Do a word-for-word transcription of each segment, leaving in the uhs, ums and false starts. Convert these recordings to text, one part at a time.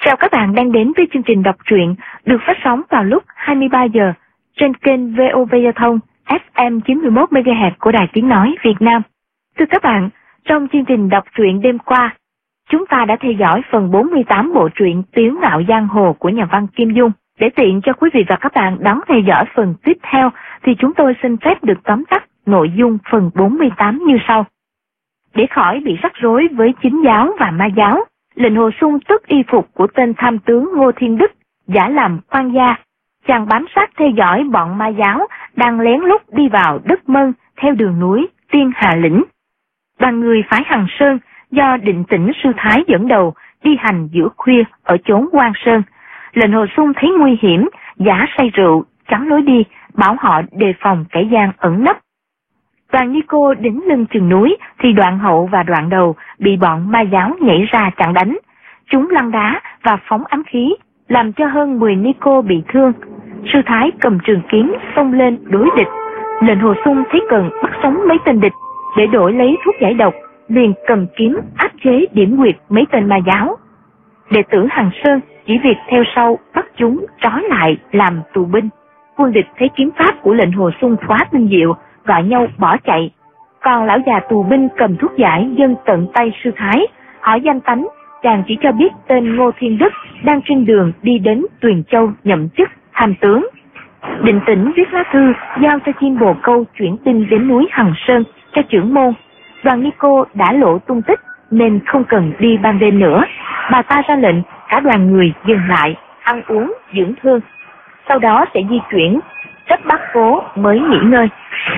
Chào các bạn đang đến với chương trình đọc truyện được phát sóng vào lúc hai mươi ba giờ trên kênh vê o vê Giao thông ép em chín mươi mốt mê ga héc của Đài Tiếng Nói Việt Nam. Thưa các bạn, trong chương trình đọc truyện đêm qua, chúng ta đã theo dõi phần bốn mươi tám bộ truyện Tiếu Ngạo Giang Hồ của nhà văn Kim Dung. Để tiện cho quý vị và các bạn đón theo dõi phần tiếp theo thì chúng tôi xin phép được tóm tắt nội dung phần bốn mươi tám như sau. Để khỏi bị rắc rối với chính giáo và ma giáo, lệnh Hồ Xung tức y phục của tên tham tướng Ngô Thiên Đức, giả làm quan gia. Chàng bám sát theo dõi bọn ma giáo đang lén lút đi vào đất Mân theo đường núi Tiên Hà Lĩnh. Đoàn người phái Hằng Sơn do Định Tĩnh Sư Thái dẫn đầu đi hành giữa khuya ở chốn Quan Sơn. Lệnh Hồ Xung thấy nguy hiểm, giả say rượu, chắn lối đi, bảo họ đề phòng kẻ gian ẩn nấp. Đoàn Nico đến lưng chừng núi thì Đoạn Hậu và Đoạn Đầu bị bọn ma giáo nhảy ra chặn đánh. Chúng lăn đá và phóng ám khí, làm cho hơn mười Nico bị thương. Sư Thái cầm trường kiếm xông lên đối địch. Lệnh Hồ Xung thấy cần bắt sống mấy tên địch để đổi lấy thuốc giải độc, liền cầm kiếm áp chế điểm huyệt mấy tên ma giáo. Đệ tử Hằng Sơn chỉ việc theo sau bắt chúng trói lại làm tù binh. Quân địch thấy kiếm pháp của lệnh Hồ Xung quá tinh diệu, gọi nhau bỏ chạy. Còn lão già tù binh cầm thuốc giải dâng tận tay Sư Thái, hỏi danh tánh, chàng chỉ cho biết tên Ngô Thiên Đức đang trên đường đi đến Tuyền Châu nhậm chức tham tướng. Định Tĩnh viết lá thư giao cho chim bồ câu chuyển tin đến núi Hằng Sơn cho trưởng môn. Đoàn Nico đã lộ tung tích nên không cần đi ban đêm nữa. Bà ta ra lệnh cả đoàn người dừng lại, ăn uống, dưỡng thương. Sau đó sẽ di chuyển rất Bắc Phố mới nghỉ ngơi.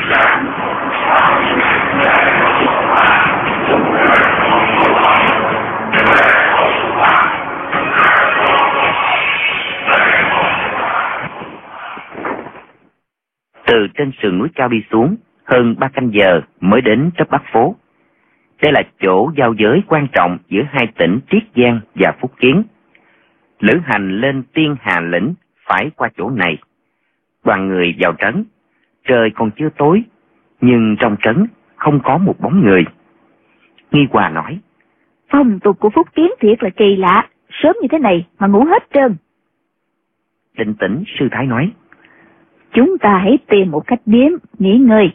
Từ trên sườn núi cao đi xuống, hơn ba canh giờ mới đến Trấp Bắc Phố. Đây là chỗ giao giới quan trọng giữa hai tỉnh Triết Giang và Phúc Kiến. Lữ hành lên Tiên Hà Lĩnh phải qua chỗ này. Đoàn người vào trấn. Trời còn chưa tối, nhưng trong trấn không có một bóng người. Nghi Hòa nói: Phong tục của Phúc Kiến thiệt là kỳ lạ, sớm như thế này mà ngủ hết trơn. Định Tĩnh Sư Thái nói: Chúng ta hãy tìm một khách điếm nghỉ ngơi.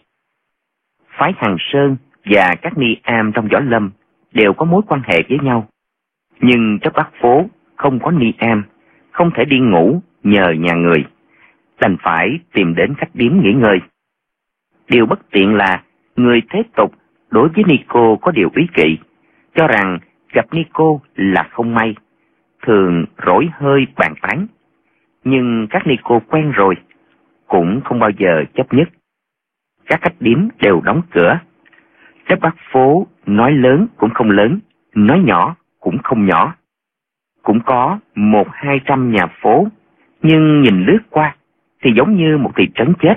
Phái Hằng Sơn và các ni am trong võ lâm đều có mối quan hệ với nhau, nhưng Trấp Bắc Phố không có ni am, không thể đi ngủ nhờ nhà người, đành phải tìm đến khách điếm nghỉ ngơi. Điều bất tiện là người thế tục đối với Nico có điều ý kỵ, cho rằng gặp Nico là không may, thường rỗi hơi bàn tán. Nhưng các Nico quen rồi, cũng không bao giờ chấp nhất. Các khách điếm đều đóng cửa. Trấp Bắc Phố nói lớn cũng không lớn, nói nhỏ cũng không nhỏ. Cũng có một hai trăm nhà phố, nhưng nhìn lướt qua thì giống như một thị trấn chết.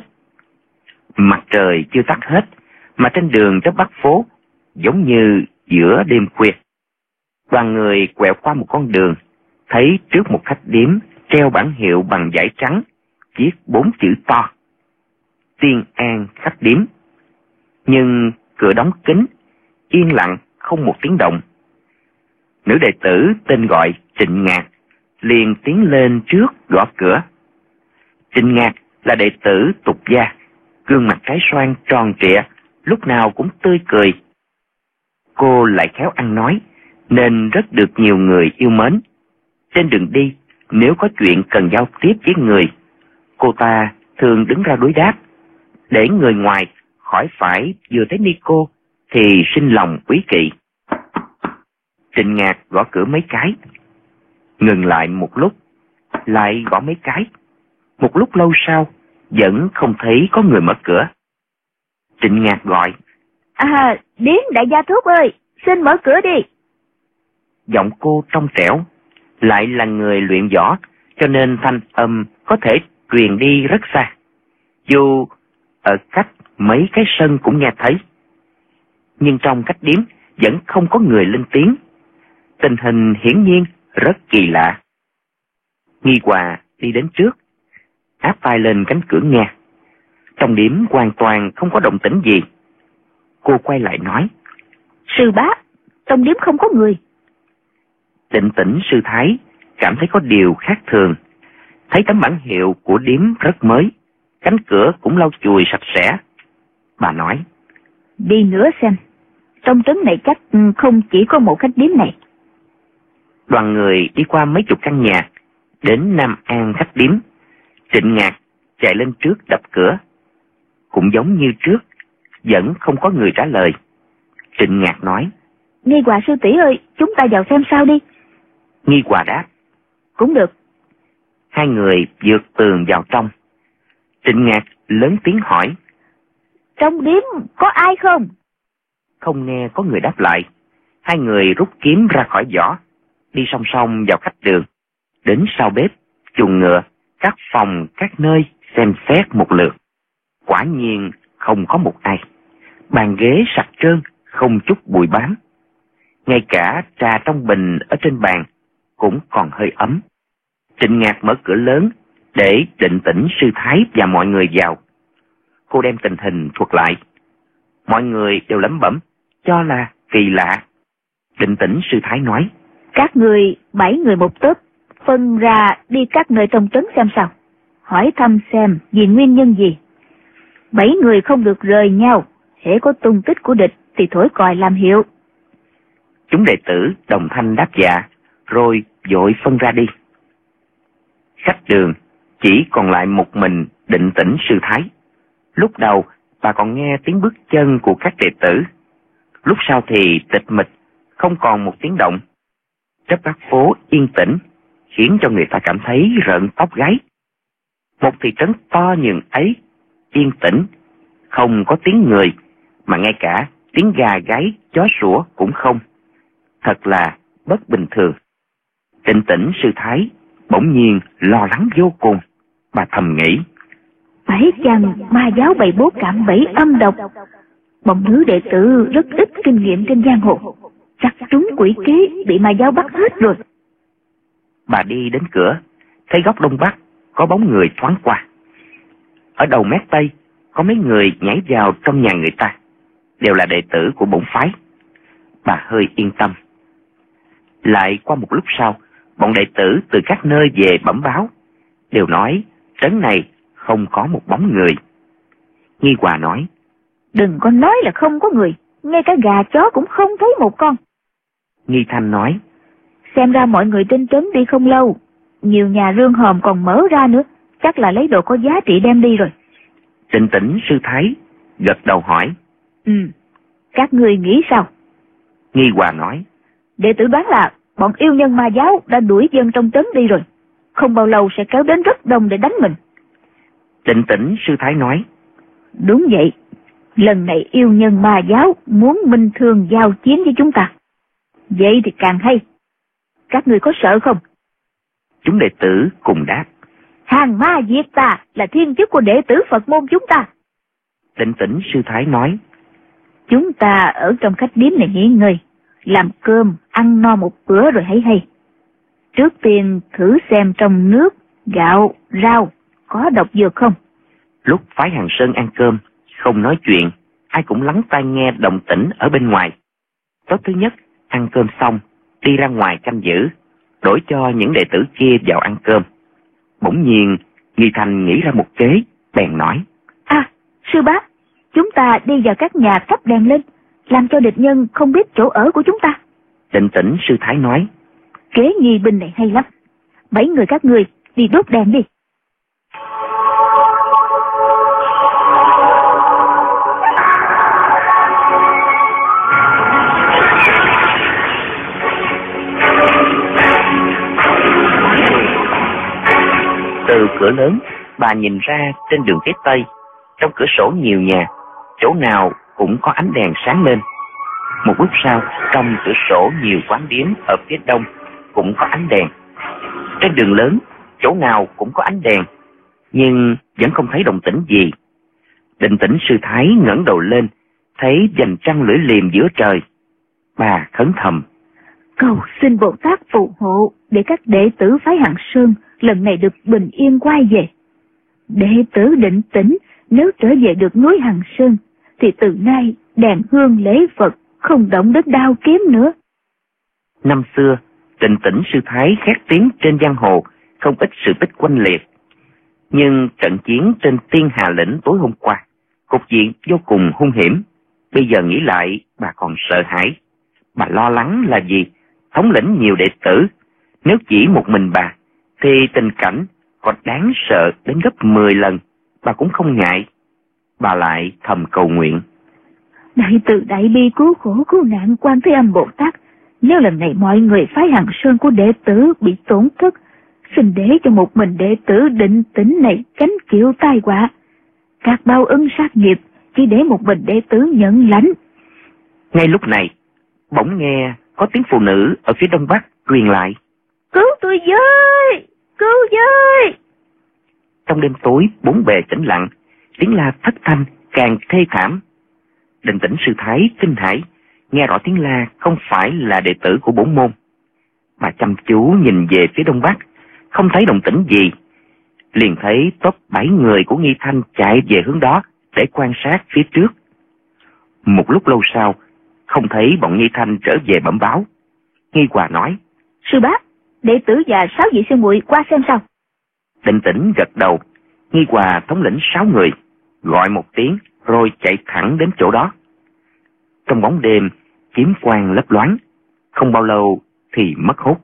Mặt trời chưa tắt hết, mà trên đường Trấp Bắc Phố giống như giữa đêm khuya. Đoàn người quẹo qua một con đường, thấy trước một khách điếm treo bảng hiệu bằng vải trắng, viết bốn chữ to: Tiên An khách điếm. Nhưng cửa đóng kín, yên lặng không một tiếng động. Nữ đệ tử tên gọi Trịnh Ngạc liền tiến lên trước gõ cửa. Trịnh Ngạc là đệ tử tục gia, gương mặt trái xoan tròn trịa, lúc nào cũng tươi cười. Cô lại khéo ăn nói nên rất được nhiều người yêu mến. Trên đường đi, nếu có chuyện cần giao tiếp với người, cô ta thường đứng ra đối đáp, để người ngoài khỏi phải vừa thấy Nico thì sinh lòng quý kỵ. Trịnh Ngạc gõ cửa mấy cái, ngừng lại một lúc, lại gõ mấy cái. Một lúc lâu sau, vẫn không thấy có người mở cửa. Trịnh Ngạc gọi: À, Điếm đại gia Thúc ơi, xin mở cửa đi. Giọng cô trong trẻo, lại là người luyện võ, cho nên thanh âm có thể truyền đi rất xa. Dù ở cách mấy cái sân cũng nghe thấy. Nhưng trong khách điếm vẫn không có người lên tiếng. Tình hình hiển nhiên rất kỳ lạ. Nghi Hòa đi đến trước, áp tay lên cánh cửa nghe. Trong điếm hoàn toàn không có động tĩnh gì. Cô quay lại nói: Sư bá, trong điếm không có người. Định Tĩnh Sư Thái cảm thấy có điều khác thường. Thấy tấm bản hiệu của điếm rất mới, cánh cửa cũng lau chùi sạch sẽ. Bà nói, đi nữa xem, trong trấn này chắc không chỉ có một khách điếm này. Đoàn người đi qua mấy chục căn nhà, đến Nam An khách điếm. Trịnh Ngạc chạy lên trước đập cửa. Cũng giống như trước, vẫn không có người trả lời. Trịnh Ngạc nói, Nghi Hòa sư tỷ ơi, chúng ta vào xem sao đi. Nghi Hòa đáp, cũng được. Hai người vượt tường vào trong. Trịnh Ngạc lớn tiếng hỏi, trong điếm có ai không? Không nghe có người đáp lại. Hai người rút kiếm ra khỏi vỏ, đi song song vào khách đường. Đến sau bếp, chuồng ngựa, các phòng, các nơi xem xét một lượt. Quả nhiên không có một ai. Bàn ghế sạch trơn, không chút bụi bám. Ngay cả trà trong bình ở trên bàn cũng còn hơi ấm. Trịnh Ngạc mở cửa lớn để Định Tĩnh sư thái và mọi người vào. Cô đem tình hình thuật lại. Mọi người đều lẩm bẩm, cho là kỳ lạ. Định Tĩnh sư thái nói, các người bảy người một tớp, phân ra đi các nơi trong trấn xem sao, hỏi thăm xem vì nguyên nhân gì. Bảy người không được rời nhau, hễ có tung tích của địch thì thổi còi làm hiệu. Chúng đệ tử đồng thanh đáp dạ, rồi vội phân ra đi. Khách đường chỉ còn lại một mình Định Tĩnh sư thái. Lúc đầu bà còn nghe tiếng bước chân của các đệ tử, lúc sau thì tịch mịch, không còn một tiếng động. Khắp Bắc phố yên tĩnh, khiến cho người ta cảm thấy rợn tóc gáy. Một thị trấn to nhường ấy, yên tĩnh, không có tiếng người, mà ngay cả tiếng gà gáy, chó sủa cũng không. Thật là bất bình thường. Định Tĩnh sư thái bỗng nhiên lo lắng vô cùng. Bà thầm nghĩ, phải chăng ma giáo bày bố cạm bẫy âm độc? Bọn nữ đệ tử rất ít kinh nghiệm trên giang hồ, chắc trúng quỷ kế, bị ma giáo bắt hết rồi. Bà đi đến cửa, thấy góc đông bắc có bóng người thoáng qua. Ở đầu mép tây có mấy người nhảy vào trong nhà người ta, đều là đệ tử của bổn phái. Bà hơi yên tâm. Lại qua một lúc sau, bọn đệ tử từ các nơi về bẩm báo, đều nói trấn này không có một bóng người. Nghi Hòa nói, đừng có nói là không có người, ngay cả gà chó cũng không thấy một con. Nghi Thanh nói, xem ra mọi người trên trấn đi không lâu, nhiều nhà rương hòm còn mở ra nữa, chắc là lấy đồ có giá trị đem đi rồi. Định Tĩnh sư thái gật đầu hỏi, ừ, các người nghĩ sao? Nghi Hòa nói, đệ tử đoán là bọn yêu nhân ma giáo đã đuổi dân trong trấn đi rồi, không bao lâu sẽ kéo đến rất đông để đánh mình. Định Tĩnh sư thái nói, đúng vậy, lần này yêu nhân ma giáo muốn minh thương giao chiến với chúng ta. Vậy thì càng hay. Các người có sợ không? Chúng đệ tử cùng đáp, hàng ma diệt tà là thiên chức của đệ tử Phật môn chúng ta. Định Tĩnh sư thái nói, chúng ta ở trong khách điếm này nghỉ ngơi, làm cơm, ăn no một bữa rồi hãy hay. Trước tiên thử xem trong nước, gạo, rau có độc dược không. Lúc phái Hàng Sơn ăn cơm, không nói chuyện, ai cũng lắng tai nghe động tĩnh ở bên ngoài. Tối thứ nhất, ăn cơm xong, đi ra ngoài canh giữ, đổi cho những đệ tử kia vào ăn cơm. Bỗng nhiên, Nghi Thành nghĩ ra một kế, bèn nói, à, sư bá, chúng ta đi vào các nhà thắp đèn lên, làm cho địch nhân không biết chỗ ở của chúng ta. Định Tĩnh sư thái nói, kế nghi binh này hay lắm, bảy người các người đi đốt đèn đi. Từ cửa lớn, bà nhìn ra trên đường phía tây, trong cửa sổ nhiều nhà, chỗ nào cũng có ánh đèn sáng lên. Một lúc sau, trong cửa sổ nhiều quán điếm ở phía đông cũng có ánh đèn. Trên đường lớn, chỗ nào cũng có ánh đèn, nhưng vẫn không thấy động tĩnh gì. Định Tĩnh sư thái ngẩng đầu lên, thấy vành trăng lưỡi liềm giữa trời. Bà khấn thầm, cầu xin Bồ Tát phù hộ để các đệ tử phái Hàng Sơn lần này được bình yên quay về. Đệ tử Định Tĩnh nếu trở về được núi Hàng Sơn thì từ nay đèn hương lễ Phật không động đến đao kiếm nữa. Năm xưa, Tịnh Tĩnh sư thái khét tiếng trên giang hồ, không ít sự tích oanh liệt. Nhưng trận chiến trên Tiên Hà Lĩnh tối hôm qua, cục diện vô cùng hung hiểm. Bây giờ nghĩ lại, bà còn sợ hãi. Bà lo lắng là gì? Thống lĩnh nhiều đệ tử, nếu chỉ một mình bà, thì tình cảnh còn đáng sợ đến gấp mười lần. Bà cũng không ngại. Bà lại thầm cầu nguyện: Đại từ đại bi cứu khổ cứu nạn Quan Thế Âm Bồ Tát, nếu lần này mọi người phái Hằng Sơn của đệ tử bị tổn thất, xin để cho một mình đệ tử Định Tĩnh này gánh chịu tai họa. Các báo ứng sát nghiệp chỉ để một mình đệ tử nhận lãnh. Ngay lúc này, bỗng nghe có tiếng phụ nữ ở phía đông bắc truyền lại: Cứu tôi với! Cứu với! Trong đêm tối bốn bề tĩnh lặng, tiếng la thất thanh càng thê thảm. Định Tĩnh sư thái kinh hãi, nghe rõ tiếng la không phải là đệ tử của bổn môn. Bà chăm chú nhìn về phía đông bắc, không thấy động tĩnh gì, liền thấy top bảy người của Nghi Thanh chạy về hướng đó để quan sát phía trước. Một lúc lâu sau, không thấy bọn Nghi Thanh trở về bẩm báo. Nghi Hòa nói: Sư bá, đệ tử và sáu vị sư muội qua xem sao. Định Tĩnh gật đầu. Nghi Hòa thống lĩnh sáu người, gọi một tiếng rồi chạy thẳng đến chỗ đó. Trong bóng đêm, kiếm quang lấp loáng, không bao lâu thì mất hút.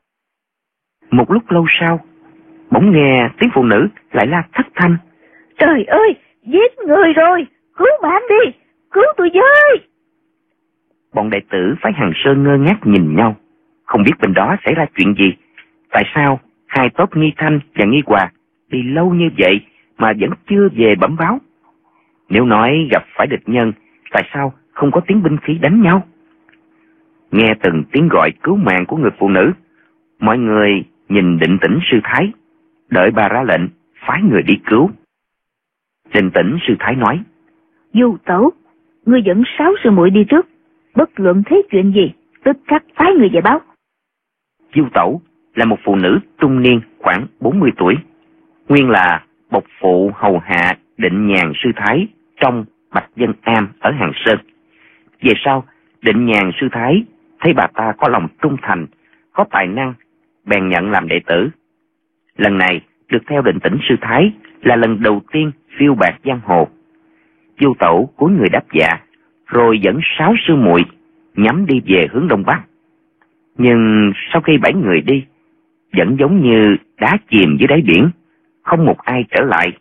Một lúc lâu sau, bỗng nghe tiếng phụ nữ lại la thất thanh: Trời ơi, giết người rồi, cứu mạng đi, cứu tôi với! Bọn đệ tử phái Hằng Sơn ngơ ngác nhìn nhau, không biết bên đó xảy ra chuyện gì. Tại sao hai tốp Nghi Thanh và Nghi Hòa đi lâu như vậy mà vẫn chưa về bẩm báo? Nếu nói gặp phải địch nhân, tại sao không có tiếng binh khí đánh nhau? Nghe từng tiếng gọi cứu mạng của người phụ nữ, mọi người nhìn Định Tĩnh sư thái, đợi bà ra lệnh phái người đi cứu. Định Tĩnh sư thái nói: Du Tẩu, ngươi dẫn sáu sư muội đi trước, bất luận thế chuyện gì, tức khắc phái người về báo. Du Tẩu là một phụ nữ trung niên khoảng bốn mươi tuổi, nguyên là bộc phụ hầu hạ Định Nhàn sư thái trong Bạch Dân Am ở Hàng Sơn. Về sau, Định Nhàn sư thái thấy bà ta có lòng trung thành, có tài năng, bèn nhận làm đệ tử. Lần này được theo Định Tĩnh sư thái là lần đầu tiên phiêu bạt giang hồ. Du Tẩu cúi người đáp dạ, rồi dẫn sáu sư muội nhắm đi về hướng đông bắc. Nhưng sau khi bảy người đi, vẫn giống như đá chìm dưới đáy biển, không một ai trở lại.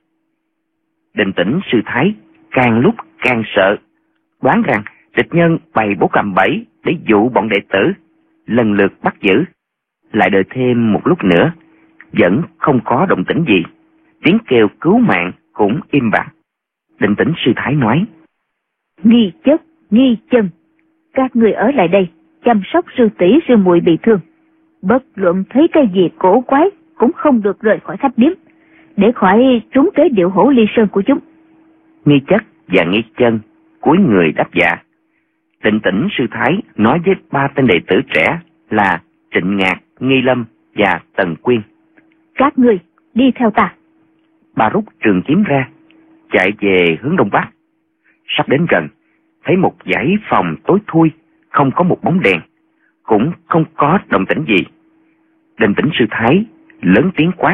Định Tĩnh sư thái càng lúc càng sợ, đoán rằng địch nhân bày bố cầm bẫy để dụ bọn đệ tử, lần lượt bắt giữ. Lại đợi thêm một lúc nữa, vẫn không có động tĩnh gì, tiếng kêu cứu mạng cũng im bặt. Định Tĩnh sư thái nói: Nghi chất, nghi chân, các người ở lại đây chăm sóc sư tỷ sư muội bị thương, bất luận thấy cái gì cổ quái cũng không được rời khỏi khách điếm, để khỏi trúng kế điệu hổ ly sơn của chúng. Nghi chất và nghi chân cúi người đáp dạ. Định Tĩnh sư thái nói với ba tên đệ tử trẻ là Trịnh Ngạc, Nghi Lâm và Tần Quyên: Các người đi theo ta. Bà rút trường kiếm ra, chạy về hướng đông bắc. Sắp đến gần, thấy một dãy phòng tối thui, không có một bóng đèn, cũng không có động tĩnh gì. Định Tĩnh sư thái lớn tiếng quát: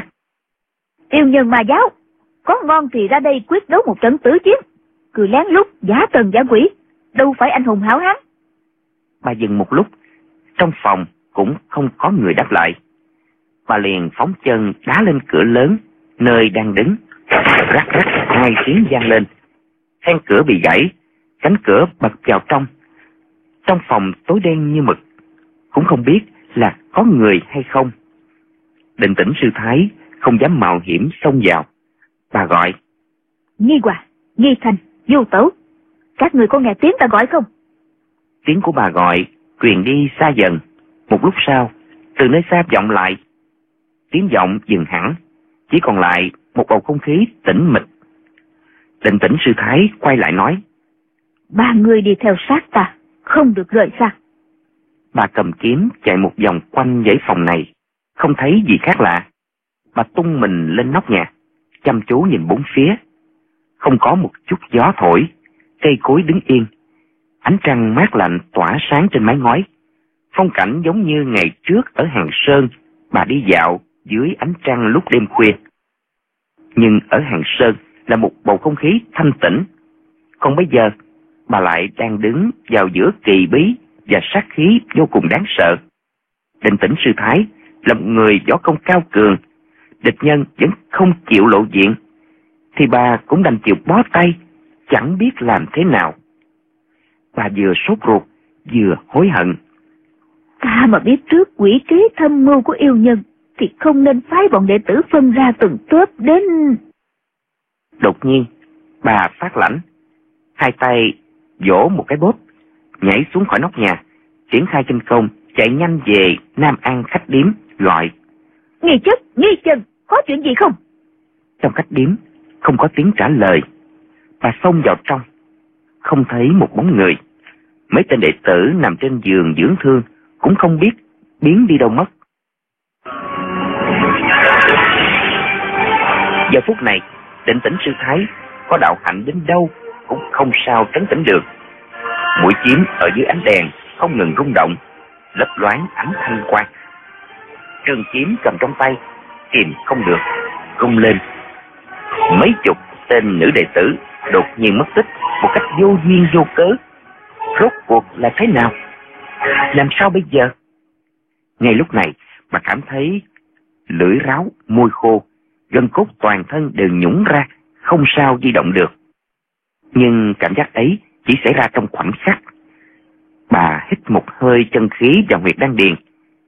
Yêu nhân ma giáo, có ngon thì ra đây quyết đấu một trận tử chiến, cứ lén lút giả tần giả quỷ, đâu phải anh hùng hảo hán. Bà dừng một lúc, trong phòng cũng không có người đáp lại. Bà liền phóng chân đá lên cửa lớn nơi đang đứng, rắc rắc hai tiếng vang lên, then cửa bị gãy, cánh cửa bật vào trong. Trong phòng tối đen như mực, cũng không biết là có người hay không. Định Tĩnh sư thái không dám mạo hiểm xông vào. Bà gọi: Nghi Hòa, Nghi Thanh, Du Tẩu, các người có nghe tiếng ta gọi không? Tiếng của bà gọi truyền đi xa dần. Một lúc sau, từ nơi xa vọng lại. Tiếng vọng dừng hẳn, chỉ còn lại một bầu không khí tĩnh mịch. Định Tĩnh sư thái quay lại nói: Ba người đi theo sát ta, không được rời xa. Bà cầm kiếm chạy một vòng quanh dãy phòng này, không thấy gì khác lạ. Bà tung mình lên nóc nhà, chăm chú nhìn bốn phía. Không có một chút gió thổi, cây cối đứng yên. Ánh trăng mát lạnh tỏa sáng trên mái ngói. Phong cảnh giống như ngày trước ở Hàng Sơn, bà đi dạo dưới ánh trăng lúc đêm khuya. Nhưng ở Hàng Sơn là một bầu không khí thanh tĩnh, còn bây giờ bà lại đang đứng vào giữa kỳ bí và sát khí vô cùng đáng sợ. Định Tĩnh sư thái là một người võ công cao cường, địch nhân vẫn không chịu lộ diện, thì bà cũng đành chịu bó tay, chẳng biết làm thế nào. Bà vừa sốt ruột vừa hối hận. Ta mà biết trước quỷ kế thâm mưu của yêu nhân thì không nên phái bọn đệ tử phân ra từng tốp đến. Đột nhiên bà phát lãnh, hai tay vỗ một cái bóp, nhảy xuống khỏi nóc nhà, triển khai kinh công, chạy nhanh về Nam An khách điếm, gọi: Nghi chất, nghi chân, có chuyện gì không? Trong khách điếm không có tiếng trả lời. Bà xông vào trong, không thấy một bóng người. Mấy tên đệ tử nằm trên giường dưỡng thương cũng không biết biến đi đâu mất. Giờ phút này Định Tĩnh sư thái có đạo hạnh đến đâu cũng không sao trấn tĩnh được. Mũi kiếm ở dưới ánh đèn không ngừng rung động, lấp loáng ánh thanh quang. Trường kiếm cầm trong tay kìm không được, rung lên. Mấy chục tên nữ đệ tử đột nhiên mất tích một cách vô duyên vô cớ. Rốt cuộc là thế nào? Làm sao bây giờ? Ngay lúc này bà cảm thấy lưỡi ráo, môi khô, gân cốt toàn thân đều nhũn ra, không sao di động được. Nhưng cảm giác ấy chỉ xảy ra trong khoảnh khắc. Bà hít một hơi chân khí vào huyệt đan điền,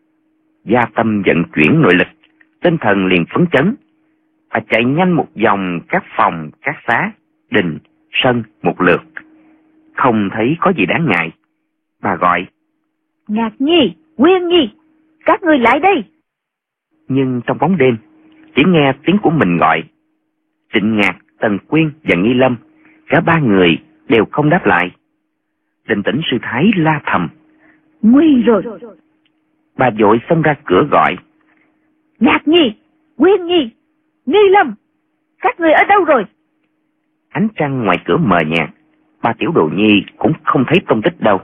gia tâm vận chuyển nội lực, tinh thần liền phấn chấn. Bà chạy nhanh một vòng các phòng, các xá, đình, sân một lượt, không thấy có gì đáng ngại. Bà gọi: Ngạc Nhi, Nguyên Nhi, các ngươi lại đây. Nhưng trong bóng đêm chỉ nghe tiếng của mình gọi. Trịnh Ngạc, Tần Quyên và Nghi Lâm, cả ba người đều không đáp lại. Định Tĩnh sư thái la thầm: Nguy rồi. Bà vội xông ra cửa gọi: Ngạc Nhi, Nguyên Nhi, Nghi Lâm, các người ở đâu rồi? Ánh trăng ngoài cửa mờ nhạt, ba tiểu đồ nhi cũng không thấy tung tích đâu.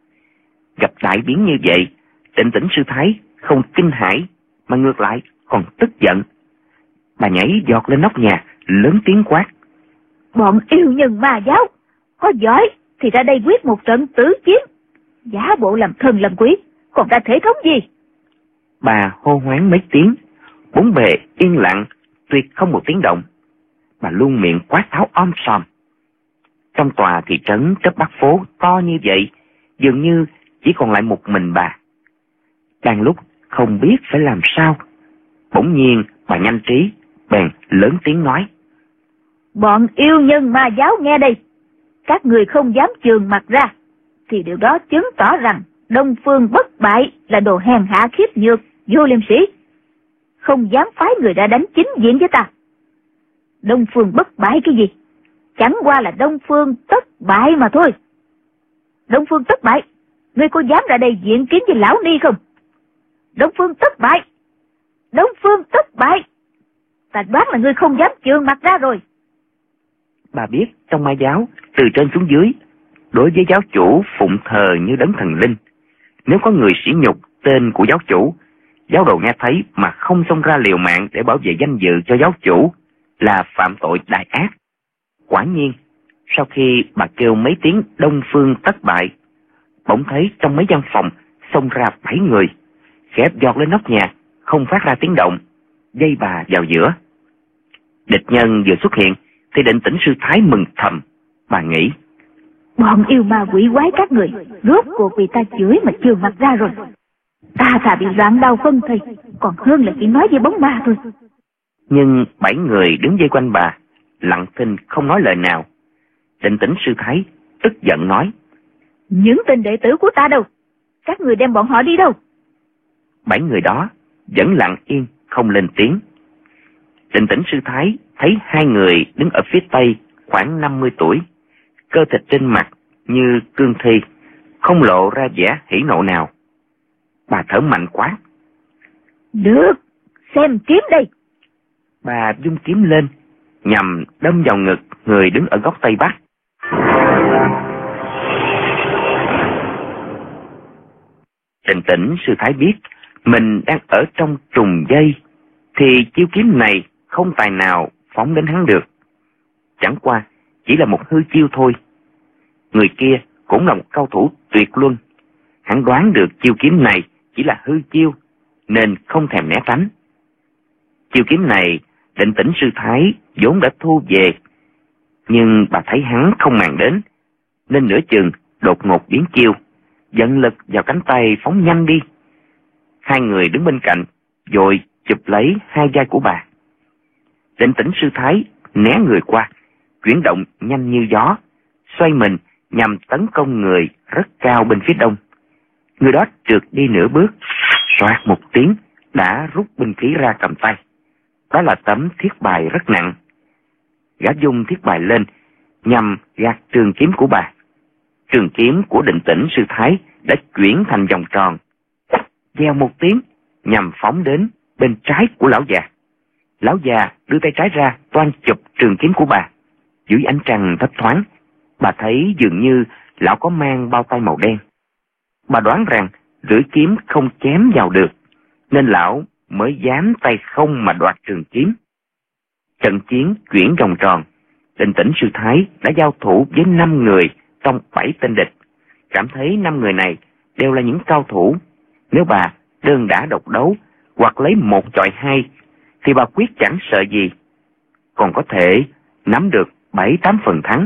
Gặp đại biến như vậy, Định Tĩnh sư thái không kinh hãi mà ngược lại còn tức giận. Bà nhảy giọt lên nóc nhà, lớn tiếng quát: Bọn yêu nhân ma giáo, có giỏi thì ra đây quyết một trận tử chiến, giả bộ làm thần làm quỷ, còn ra thể thống gì? Bà hô hoán mấy tiếng, bốn bề yên lặng, tuyệt không một tiếng động. Bà luôn miệng quát tháo om sòm. Trong tòa thị trấn Trấp Bắc Phố to như vậy, dường như chỉ còn lại một mình bà. Đang lúc không biết phải làm sao, bỗng nhiên bà nhanh trí, bèn lớn tiếng nói: Bọn yêu nhân ma giáo nghe đây, các người không dám chườn mặt ra, thì điều đó chứng tỏ rằng Đông Phương Bất Bại là đồ hèn hạ khiếp nhược, vô liêm sĩ, không dám phái người ra đánh chính diện với ta. Đông Phương Bất Bại cái gì? Chẳng qua là Đông Phương Tất Bại mà thôi. Đông Phương Tất Bại, ngươi có dám ra đây diện kiến với lão ni không? Đông Phương Tất Bại, Đông Phương Tất Bại, ta đoán là ngươi không dám chườn mặt ra rồi. Bà biết trong ma giáo, từ trên xuống dưới, đối với giáo chủ phụng thờ như đấng thần linh. Nếu có người sỉ nhục tên của giáo chủ, giáo đồ nghe thấy mà không xông ra liều mạng để bảo vệ danh dự cho giáo chủ là phạm tội đại ác. Quả nhiên, sau khi bà kêu mấy tiếng Đông Phương Tất Bại, bỗng thấy trong mấy gian phòng xông ra bảy người, khẽ giọt lên nóc nhà, không phát ra tiếng động, dây bà vào giữa. Địch nhân vừa xuất hiện thì Định Tĩnh sư thái mừng thầm. Bà nghĩ: Bọn yêu ma quỷ quái các người, rốt cuộc vì ta chửi mà chườn mặt ra rồi. Ta thà bị loạn đau phân thây, còn hơn là chỉ nói với bóng ma thôi. Nhưng bảy người đứng vây quanh bà, lặng thinh không nói lời nào. Định Tĩnh sư thái tức giận nói: Những tên đệ tử của ta đâu? Các người đem bọn họ đi đâu? Bảy người đó vẫn lặng yên không lên tiếng. Định Tĩnh sư thái thấy hai người đứng ở phía tây khoảng năm mươi tuổi, cơ thịt trên mặt như cương thi, không lộ ra vẻ hỉ nộ nào. Bà thở mạnh quá: Được, xem kiếm đây. Bà vung kiếm lên, nhằm đâm vào ngực người đứng ở góc tây bắc. Định Tĩnh sư thái biết mình đang ở trong trùng dây, thì chiêu kiếm này không tài nào phóng đến hắn được. Chẳng qua chỉ là một hư chiêu thôi. Người kia cũng là một cao thủ tuyệt luân. Hắn đoán được chiêu kiếm này chỉ là hư chiêu, nên không thèm né tránh. Chiêu kiếm này Định Tĩnh sư thái vốn đã thu về, nhưng bà thấy hắn không màng đến, nên nửa chừng đột ngột biến chiêu, dẫn lực vào cánh tay phóng nhanh đi. Hai người đứng bên cạnh vội chụp lấy hai vai của bà. Định Tĩnh sư thái né người qua, chuyển động nhanh như gió, xoay mình nhằm tấn công người rất cao bên phía đông. Người đó trượt đi nửa bước, soạt một tiếng đã rút binh khí ra cầm tay. Đó là tấm thiết bài rất nặng. Gã dung thiết bài lên nhằm gạt trường kiếm của bà. Trường kiếm của Định Tĩnh sư thái đã chuyển thành vòng tròn, gieo một tiếng nhằm phóng đến bên trái của lão già. Lão già đưa tay trái ra toan chụp trường kiếm của bà. Dưới ánh trăng thấp thoáng, bà thấy dường như lão có mang bao tay màu đen. Bà đoán rằng lưỡi kiếm không chém vào được, nên lão mới dám tay không mà đoạt trường kiếm. Trận chiến chuyển vòng tròn, Định Tĩnh sư thái đã giao thủ với năm người trong bảy tên địch. Cảm thấy năm người này đều là những cao thủ. Nếu bà đơn đả độc đấu hoặc lấy một chọi hai, thì bà quyết chẳng sợ gì, còn có thể nắm được bảy tám phần thắng.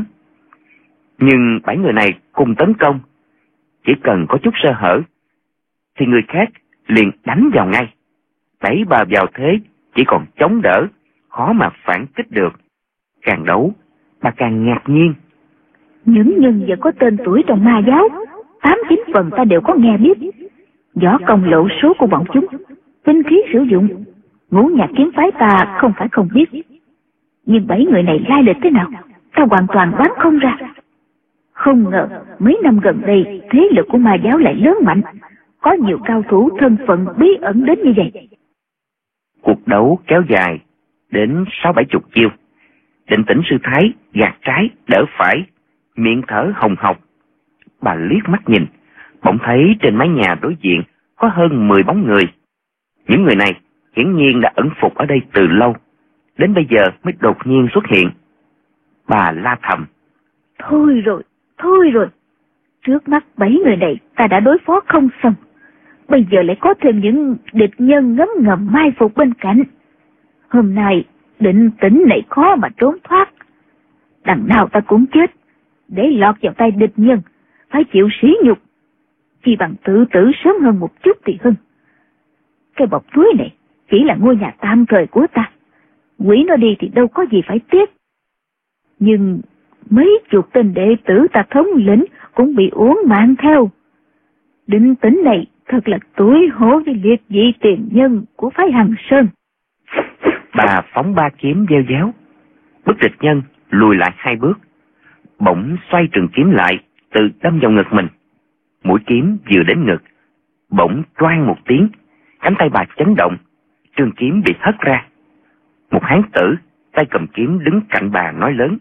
Nhưng bảy người này cùng tấn công, chỉ cần có chút sơ hở thì người khác liền đánh vào ngay, đẩy bà vào thế chỉ còn chống đỡ, khó mà phản kích được. Càng đấu, bà càng ngạc nhiên. Những nhân vật có tên tuổi trong ma giáo, tám chín phần ta đều có nghe biết. Võ công lộ số của bọn chúng, binh khí sử dụng, ngũ nhạc kiếm phái ta không phải không biết. Nhưng bảy người này lai lịch thế nào, ta hoàn toàn đoán không ra. Không ngờ mấy năm gần đây thế lực của ma giáo lại lớn mạnh, có nhiều cao thủ thân phận bí ẩn đến như vậy. Cuộc đấu kéo dài đến sáu bảy chục chiêu. Định Tĩnh sư thái gạt trái đỡ phải, miệng thở hồng hộc. Bà liếc mắt nhìn, bỗng thấy trên mái nhà đối diện có hơn mười bóng người. Những người này hiển nhiên đã ẩn phục ở đây từ lâu, đến bây giờ mới đột nhiên xuất hiện. Bà la thầm: Thôi rồi, thôi rồi. Trước mắt bảy người này ta đã đối phó không xong, bây giờ lại có thêm những địch nhân ngấm ngầm mai phục bên cạnh. Hôm nay Định Tĩnh này khó mà trốn thoát. Đằng nào ta cũng chết, để lọt vào tay địch nhân phải chịu sỉ nhục, chỉ bằng tự tử sớm hơn một chút thì hơn. Cái bọc túi này chỉ là ngôi nhà tạm thời của ta, quỷ nó đi thì đâu có gì phải tiếc. Nhưng mấy chục tên đệ tử ta thống lĩnh cũng bị uống mạng theo. Định Tĩnh này thật là tủi hổ với liệt vị tiền nhân của phái Hằng Sơn. Bà phóng ba kiếm gieo giáo, bức địch nhân lùi lại hai bước, bỗng xoay trường kiếm lại, tự đâm vào ngực mình. Mũi kiếm vừa đến ngực, bỗng toang một tiếng, cánh tay bà chấn động, trường kiếm bị hất ra. Một hán tử tay cầm kiếm đứng cạnh bà nói lớn: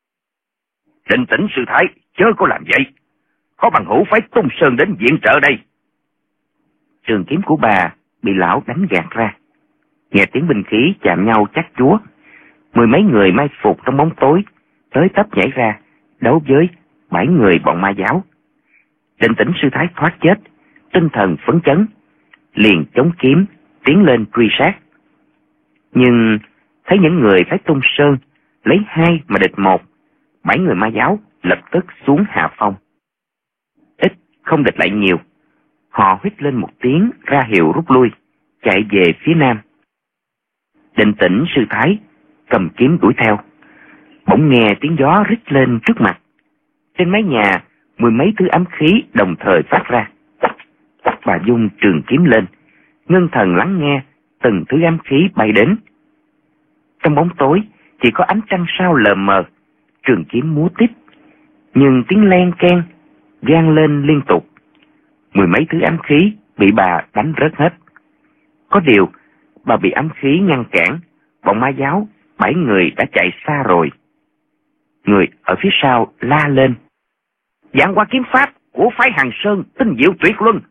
Định Tĩnh sư thái, chớ có làm vậy, có bằng hữu phái Tung Sơn đến viện trợ đây. Trường kiếm của bà bị lão đánh gạt ra. Nghe tiếng binh khí chạm nhau chát chúa, mười mấy người mai phục trong bóng tối tới tấp nhảy ra đấu với bảy người bọn ma giáo. Định Tĩnh sư thái thoát chết, tinh thần phấn chấn, liền chống kiếm tiến lên truy sát. Nhưng thấy những người phái Tung Sơn lấy hai mà địch một, bảy người ma giáo lập tức xuống hạ phong. Ít không địch lại nhiều, họ huýt lên một tiếng ra hiệu rút lui, chạy về phía nam. Định Tĩnh sư thái cầm kiếm đuổi theo, bỗng nghe tiếng gió rít lên trước mặt. Trên mái nhà mười mấy thứ ám khí đồng thời phát ra. Bà dung trường kiếm lên, ngưng thần lắng nghe từng thứ ám khí bay đến. Trong bóng tối chỉ có ánh trăng sao lờ mờ, trường kiếm múa tiếp, nhưng tiếng len keng vang lên liên tục. Mười mấy thứ ám khí bị bà đánh rớt hết. Có điều bà bị ám khí ngăn cản, bọn ma giáo bảy người đã chạy xa rồi. Người ở phía sau la lên: Giảng qua kiếm pháp của phái Hằng Sơn tinh diệu tuyệt luân,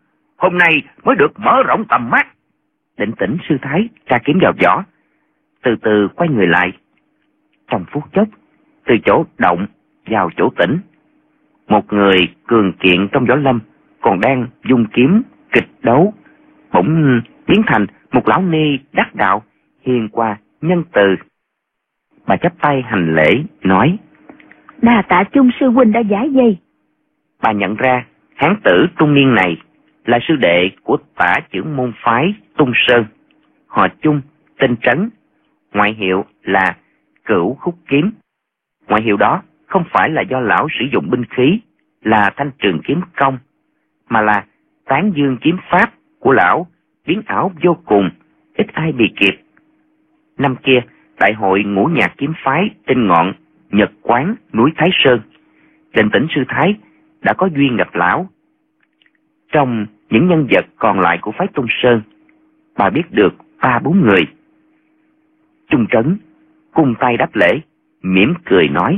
hôm nay mới được mở rộng tầm mắt. Định Tĩnh sư thái tra kiếm vào vỏ, từ từ quay người lại. Trong phút chốc, từ chỗ động vào chỗ tĩnh, một người cường kiện trong võ lâm còn đang dung kiếm kịch đấu, bỗng biến thành một lão ni đắc đạo, hiền hòa nhân từ. Bà chắp tay hành lễ nói: Đà tạ Chung sư huynh đã giải dây. Bà nhận ra hán tử trung niên này là sư đệ của tả trưởng môn phái Tung Sơn, họ Chung, tên Trấn, ngoại hiệu là Cửu Khúc Kiếm. Ngoại hiệu đó không phải là do lão sử dụng binh khí là thanh trường kiếm công, mà là tán dương kiếm pháp của lão biến ảo vô cùng, ít ai bị kịp. Năm kia, đại hội ngũ nhạc kiếm phái trên ngọn Nhật Quán núi Thái Sơn, Định Tĩnh sư thái đã có duyên gặp lão. Trong những nhân vật còn lại của phái Tung Sơn, bà biết được ba bốn người. Chung Trấn cung tay đáp lễ, mỉm cười nói: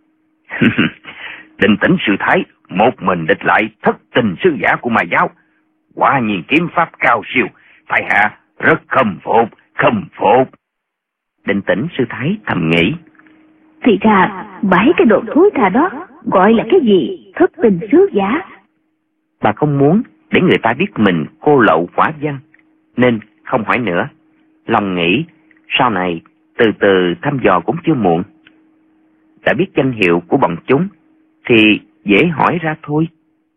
Định Tĩnh sư thái một mình địch lại thất tình sư giả của Ma giáo, quả nhiên kiếm pháp cao siêu, tại hạ rất khâm phục, khâm phục. Định Tĩnh sư thái thầm nghĩ: Thì ra bảy cái đồ thối tha đó gọi là cái gì thất tình sứ giả. Bà không muốn để người ta biết mình cô lậu quả văn, nên không hỏi nữa. Lòng nghĩ sau này từ từ thăm dò cũng chưa muộn. Đã biết danh hiệu của bọn chúng thì dễ hỏi ra thôi.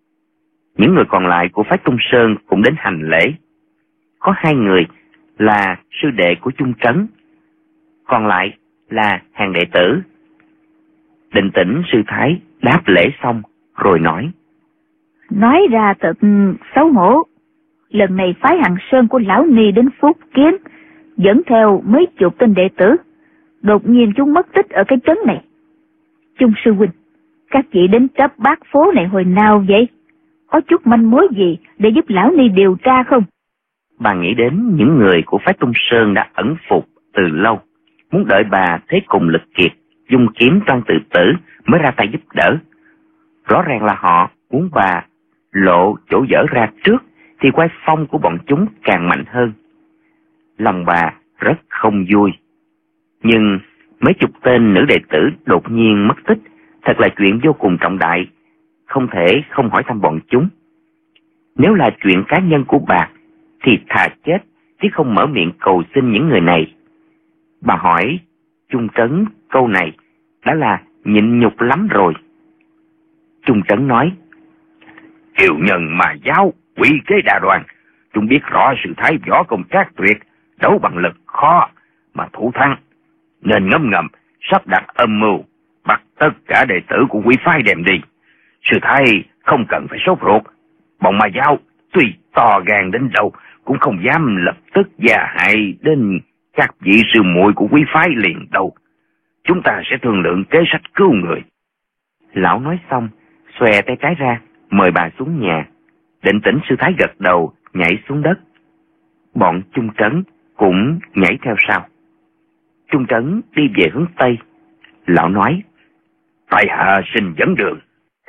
Những người còn lại của phái Tung Sơn cũng đến hành lễ. Có hai người là sư đệ của Chung Trấn, còn lại là hàng đệ tử. Định Tĩnh sư thái đáp lễ xong rồi nói: Nói ra thật xấu hổ. Lần này phái Hằng Sơn của lão ni đến Phúc Kiến dẫn theo mấy chục tên đệ tử, đột nhiên chúng mất tích ở cái trấn này. Chung sư huynh, các chị đến trấp bát phố này hồi nào vậy? Có chút manh mối gì để giúp lão ni điều tra không? Bà nghĩ đến những người của phái Tung Sơn đã ẩn phục từ lâu, muốn đợi bà thế cùng lực kiệt, dung kiếm toan tự tử mới ra tay giúp đỡ. Rõ ràng là họ muốn bà lộ chỗ dở ra trước, thì quay phong của bọn chúng càng mạnh hơn. Lòng bà rất không vui. Nhưng mấy chục tên nữ đệ tử đột nhiên mất tích, thật là chuyện vô cùng trọng đại, không thể không hỏi thăm bọn chúng. Nếu là chuyện cá nhân của bà thì thà chết chứ không mở miệng cầu xin những người này. Bà hỏi Chung Trấn câu này đã là nhịn nhục lắm rồi. Chung Trấn nói: Kiều nhân mà giáo, quỷ kế đa đoan, chúng biết rõ sự thái võ công trác tuyệt, đấu bằng lực khó mà thủ thắng, nên ngấm ngầm sắp đặt âm mưu bắt tất cả đệ tử của quý phái đem đi. Sư thái không cần phải sốt ruột, bọn Ma giáo tuy to gan đến đâu cũng không dám lập tức gia hại đến các vị sư muội của quý phái liền đâu. Chúng ta sẽ thương lượng kế sách cứu người. Lão nói xong, xòe tay trái ra, mời bà xuống nhà. Định Tĩnh sư thái gật đầu, nhảy xuống đất. Bọn Chung Trấn cũng nhảy theo sau. Chung Trấn đi về hướng Tây. Lão nói: tại hạ xin dẫn đường.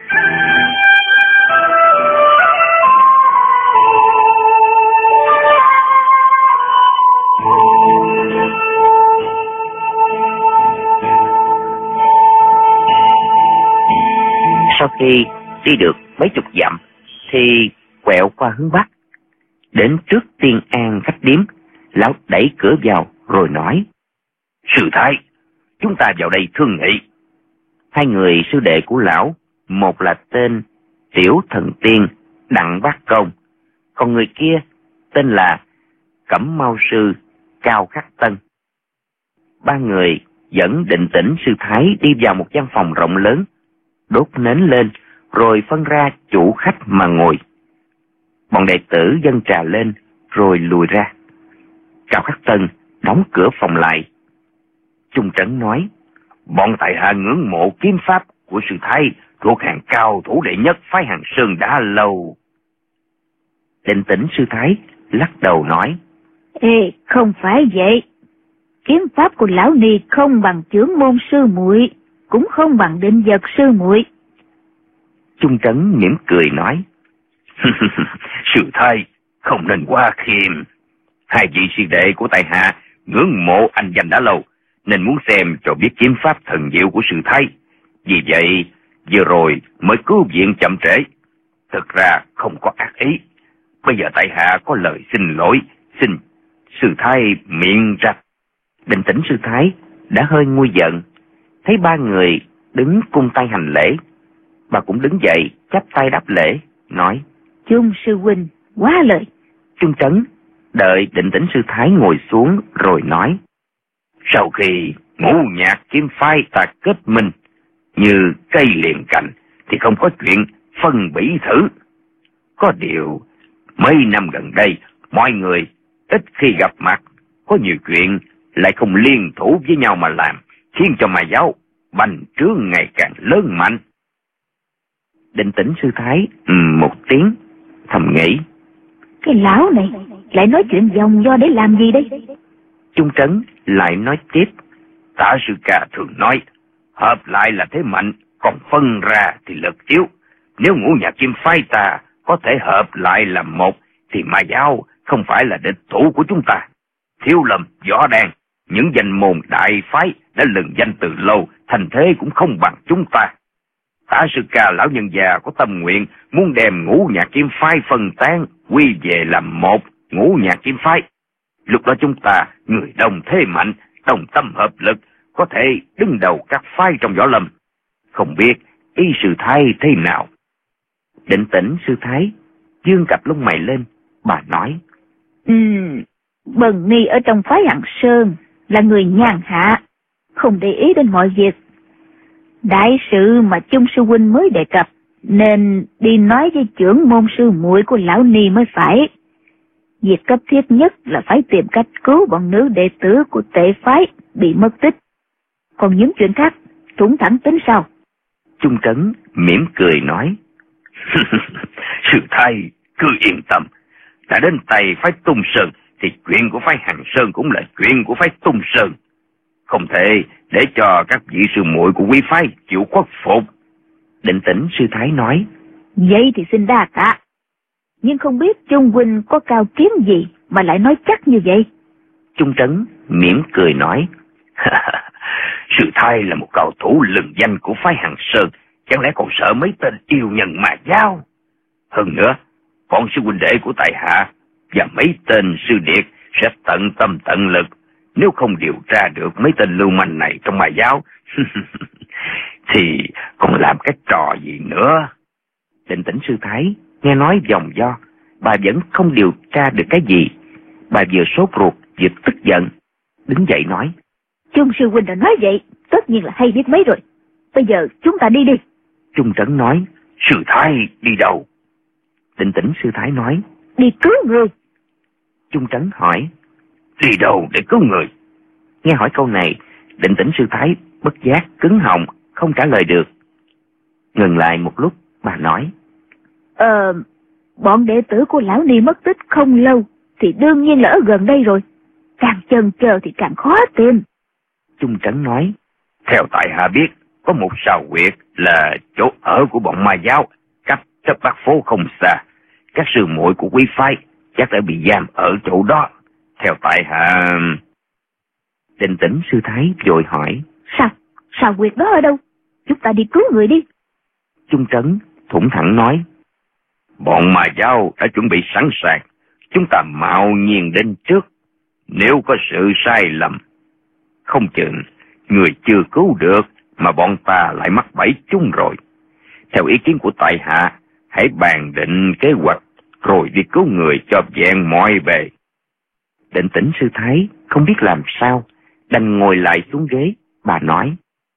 Sau khi đi được mấy chục dặm thì quẹo qua hướng Bắc. Đến trước Tiên An khách điếm, lão đẩy cửa vào rồi nói: sư thái, chúng ta vào đây thương nghị. Hai người sư đệ của lão, một là tên Tiểu Thần Tiên Đặng Bác Công, còn người kia tên là Cẩm Mao Sư Cao Khắc Tân. Ba người dẫn Định Tĩnh sư thái đi vào một gian phòng rộng lớn, đốt nến lên rồi phân ra chủ khách mà ngồi. Bọn đệ tử dâng trà lên rồi lùi ra. Cao Khắc Tân đóng cửa phòng lại. Chung Trấn nói: bọn tại hạ ngưỡng mộ kiếm pháp của sư thái, thuộc hàng cao thủ đệ nhất phái Hằng Sơn đã lâu. Định Tĩnh sư thái lắc đầu nói: Ê, không phải vậy. Kiếm pháp của lão ni không bằng chưởng môn sư muội, cũng không bằng Định Vật sư muội. Chung Trấn mỉm cười nói: Sư Thái không nên quá khiêm. Hai vị sư đệ của tại hạ ngưỡng mộ anh danh đã lâu, nên muốn xem cho biết kiếm pháp thần diệu của sư Thái. Vì vậy vừa rồi mới cứu viện chậm trễ. Thực ra không có ác ý. Bây giờ tại hạ có lời xin lỗi, xin sư Thái miệng ra. Định Tĩnh sư Thái đã hơi nguôi giận, thấy ba người đứng cung tay hành lễ, bà cũng đứng dậy chắp tay đáp lễ, nói: Chung sư huynh quá lời. Chung Trấn đợi Định Tĩnh sư Thái ngồi xuống rồi nói: Sau khi ngũ nhạc kiếm phái ta kết minh như cây liền cành thì không có chuyện phân bỉ thử. Có điều mấy năm gần đây mọi người ít khi gặp mặt, có nhiều chuyện lại không liên thủ với nhau mà làm, khiến cho mà giáo bành trướng ngày càng lớn mạnh. Định Tĩnh sư Thái ừ, một tiếng thầm nghĩ: Cái lão này lại nói chuyện vòng do để làm gì đây? Chung Trấn lại nói tiếp: Tả sư ca thường nói hợp lại là thế mạnh, còn phân ra thì lực yếu. Nếu ngũ nhạc kiếm phái ta có thể hợp lại làm một thì ma giáo không phải là địch thủ của chúng ta. Thiếu Lâm, Võ Đan, những danh môn đại phái đã lừng danh từ lâu, thành thế cũng không bằng chúng ta. Tả sư ca lão nhân già có tâm nguyện muốn đem ngũ nhạc kiếm phái phân tán, quy về làm một ngũ nhạc kiếm phái. Lúc đó chúng ta người đồng thế mạnh, đồng tâm hợp lực, có thể đứng đầu các phái trong võ lâm. Không biết ý sư Thái thế nào? Định Tĩnh sư Thái dương cặp lông mày lên, bà nói: Ừ, Bần Ni ở trong phái Hạng Sơn là người nhàn hạ, không để ý đến mọi việc. Đại sự mà Chung sư huynh mới đề cập, nên đi nói với trưởng môn sư muội của lão Ni mới phải. Việc cấp thiết nhất là phải tìm cách cứu bọn nữ đệ tử của Tệ phái bị mất tích. Còn những chuyện khác, chúng thẳng tính sau. Chung Trấn mỉm cười nói: Sư Thái cứ yên tâm, đã đến tay phái Tung Sơn thì chuyện của phái Hằng Sơn cũng là chuyện của phái Tung Sơn. Không thể để cho các vị sư muội của quý phái chịu khuất phục. Định Tĩnh sư Thái nói: Vậy thì xin đa tạ. Nhưng không biết Chung huynh có cao kiếm gì mà lại nói chắc như vậy? Chung Trấn mỉm cười nói: Sư Thái là một cao thủ lừng danh của phái Hằng Sơn, chẳng lẽ còn sợ mấy tên yêu nhân mà giáo? Hơn nữa, con sư huynh đệ của tại hạ và mấy tên sư điệt sẽ tận tâm tận lực. Nếu không điều tra được mấy tên lưu manh này trong mà giáo thì còn làm cái trò gì nữa? Định Tĩnh sư Thái nghe nói vòng do, bà vẫn không điều tra được cái gì. Bà vừa sốt ruột vừa tức giận, đứng dậy nói: Chung sư huynh đã nói vậy, tất nhiên là hay biết mấy rồi. Bây giờ chúng ta đi đi. Chung Trấn nói: Sư Thái đi đâu? Định Tĩnh sư Thái nói: Đi cứu người. Chung Trấn hỏi: Đi đâu để cứu người? Nghe hỏi câu này, Định Tĩnh sư Thái bất giác cứng họng, không trả lời được. Ngừng lại một lúc, bà nói: Ờ, bọn đệ tử của lão Ni mất tích không lâu thì đương nhiên là ở gần đây rồi. Càng chần chờ thì càng khó tìm. Chung Trấn nói: Theo tại hạ biết, có một sào huyệt là chỗ ở của bọn ma giáo, cách chấp Bắc phố không xa. Các sư muội của quý phái chắc đã bị giam ở chỗ đó. Theo tại hạ... Định Tĩnh sư Thái vội hỏi: Sao? Sào huyệt đó ở đâu? Chúng ta đi cứu người đi. Chung Trấn thủng thẳng nói: Bọn ma giáo đã chuẩn bị sẵn sàng, chúng ta mạo nhiên đến trước. Nếu có sự sai lầm, không chừng người chưa cứu được mà bọn ta lại mắc bẫy chung rồi. Theo ý kiến của tại hạ, hãy bàn định kế hoạch rồi đi cứu người cho vẹn mọi bề. Định Tĩnh sư Thái không biết làm sao, đành ngồi lại xuống ghế. Bà nói: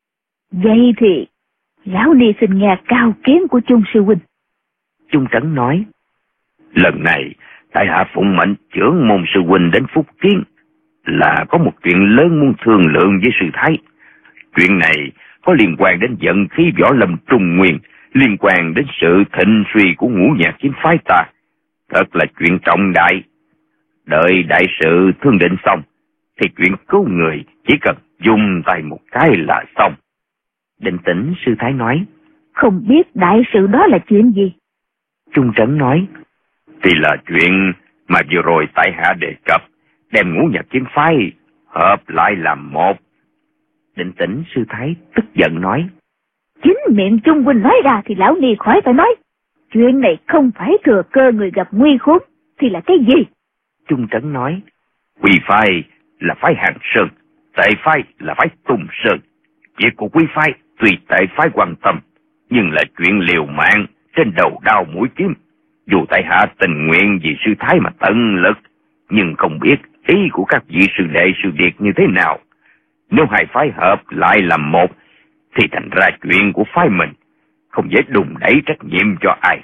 Vậy thì lão Ni xin nghe cao kiến của Chung sư huynh. Chung Trấn nói: Lần này tại hạ phụng mệnh trưởng môn sư huynh đến Phúc Kiến, là có một chuyện lớn muốn thương lượng với sư Thái. Chuyện này có liên quan đến vận khí võ lâm Trung Nguyên, liên quan đến sự thịnh suy của ngũ nhạc kiếm phái ta. Thật là chuyện trọng đại. Đợi đại sự thương định xong thì chuyện cứu người chỉ cần dùng tay một cái là xong. Định Tĩnh sư Thái nói: Không biết đại sự đó là chuyện gì? Chung Trấn nói: Thì là chuyện mà vừa rồi tại hạ đề cập, đem ngũ nhạc kiếm phái hợp lại làm một. Định Tĩnh sư thái tức giận nói: Chính miệng Chung huynh nói ra thì lão ni khỏi phải nói. Chuyện này không phải thừa cơ người gặp nguy khốn thì là cái gì? Chung Trấn nói: Quy phái là phái Hàng Sơn, Tệ phái là phái Tung Sơn. Việc của Quy phái tùy Tệ phái quan tâm, nhưng là chuyện liều mạng trên đầu đao mũi kiếm. Dù tại hạ tình nguyện vì sư thái mà tận lực, nhưng không biết ý của các vị sư đệ sư điệt như thế nào. Nếu hai phái hợp lại làm một, thì thành ra chuyện của phái mình, không dễ đùn đẩy trách nhiệm cho ai.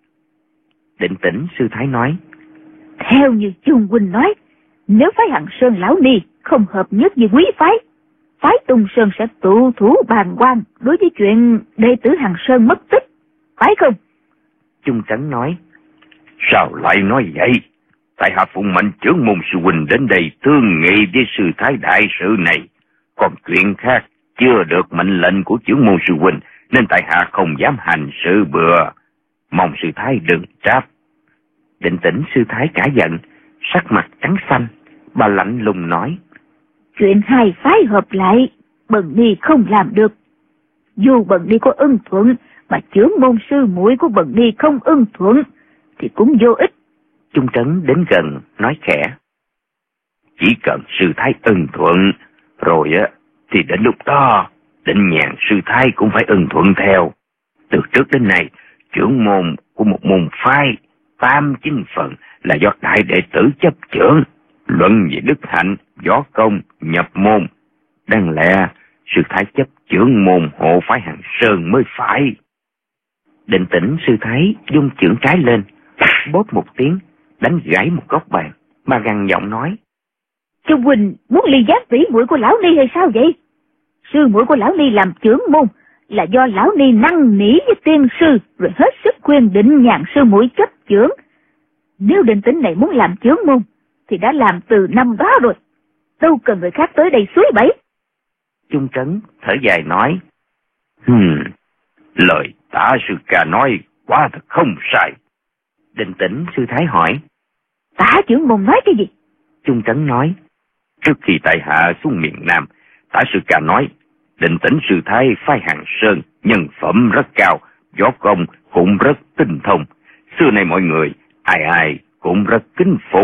Định Tĩnh sư thái nói: Theo như Chung huynh nói, nếu phái Hằng Sơn lão ni không hợp nhất với quý phái, phái Tung Sơn sẽ tụ thủ bàn quan đối với chuyện đệ tử Hằng Sơn mất tích, phải không? Chung Trấn nói: Sao lại nói vậy? Tại hạ phụng mệnh trưởng môn sư huynh đến đây thương nghị với sư thái đại sự này. Còn chuyện khác chưa được mệnh lệnh của trưởng môn sư huynh, nên tại hạ không dám hành sự bừa. Mong sư thái đừng trách. Định Tĩnh sư thái cả giận, sắc mặt trắng xanh. Bà lạnh lùng nói: Chuyện hai phái hợp lại, Bần Ni không làm được. Dù Bần Ni có ưng thuận, mà trưởng môn sư muội của Bần Ni không ưng thuận, thì cũng vô ích. Chung Trấn đến gần, nói khẽ: Chỉ cần sư thái ưng thuận, rồi á, thì đến lúc đó, Định Nhàn sư thái cũng phải ưng thuận theo. Từ trước đến nay, trưởng môn của một môn phái, tám chín phần là do đại đệ tử chấp trưởng. Luận về đức hạnh, võ công, nhập môn, đáng lẽ sư thái chấp trưởng môn hộ phái Hàng Sơn mới phải. Định Tĩnh sư thái dung chưởng trái lên, bóp một tiếng, đánh gãy một góc bàn. Bà gằn giọng nói: Chung huynh muốn ly giáp tỷ muội của lão ni hay sao vậy? Sư muội của lão ni làm trưởng môn là do lão ni năn nỉ với tiên sư, rồi hết sức khuyên Định Nhàn sư muội chấp trưởng. Nếu Định Tĩnh này muốn làm trưởng môn thì đã làm từ năm đó rồi, đâu cần người khác tới đây suối bẫy. Chung Trấn thở dài nói: Hừm, lời Tả sư ca nói quá thật không sai. Định Tĩnh sư thái hỏi: Tả trưởng môn nói cái gì? Chung Trấn nói: Trước khi tại hạ xuống miền Nam, Tả sư ca nói Định Tĩnh sư thái phái Hàng Sơn nhân phẩm rất cao, võ công cũng rất tinh thông. Xưa nay mọi người ai ai cũng rất kính phục.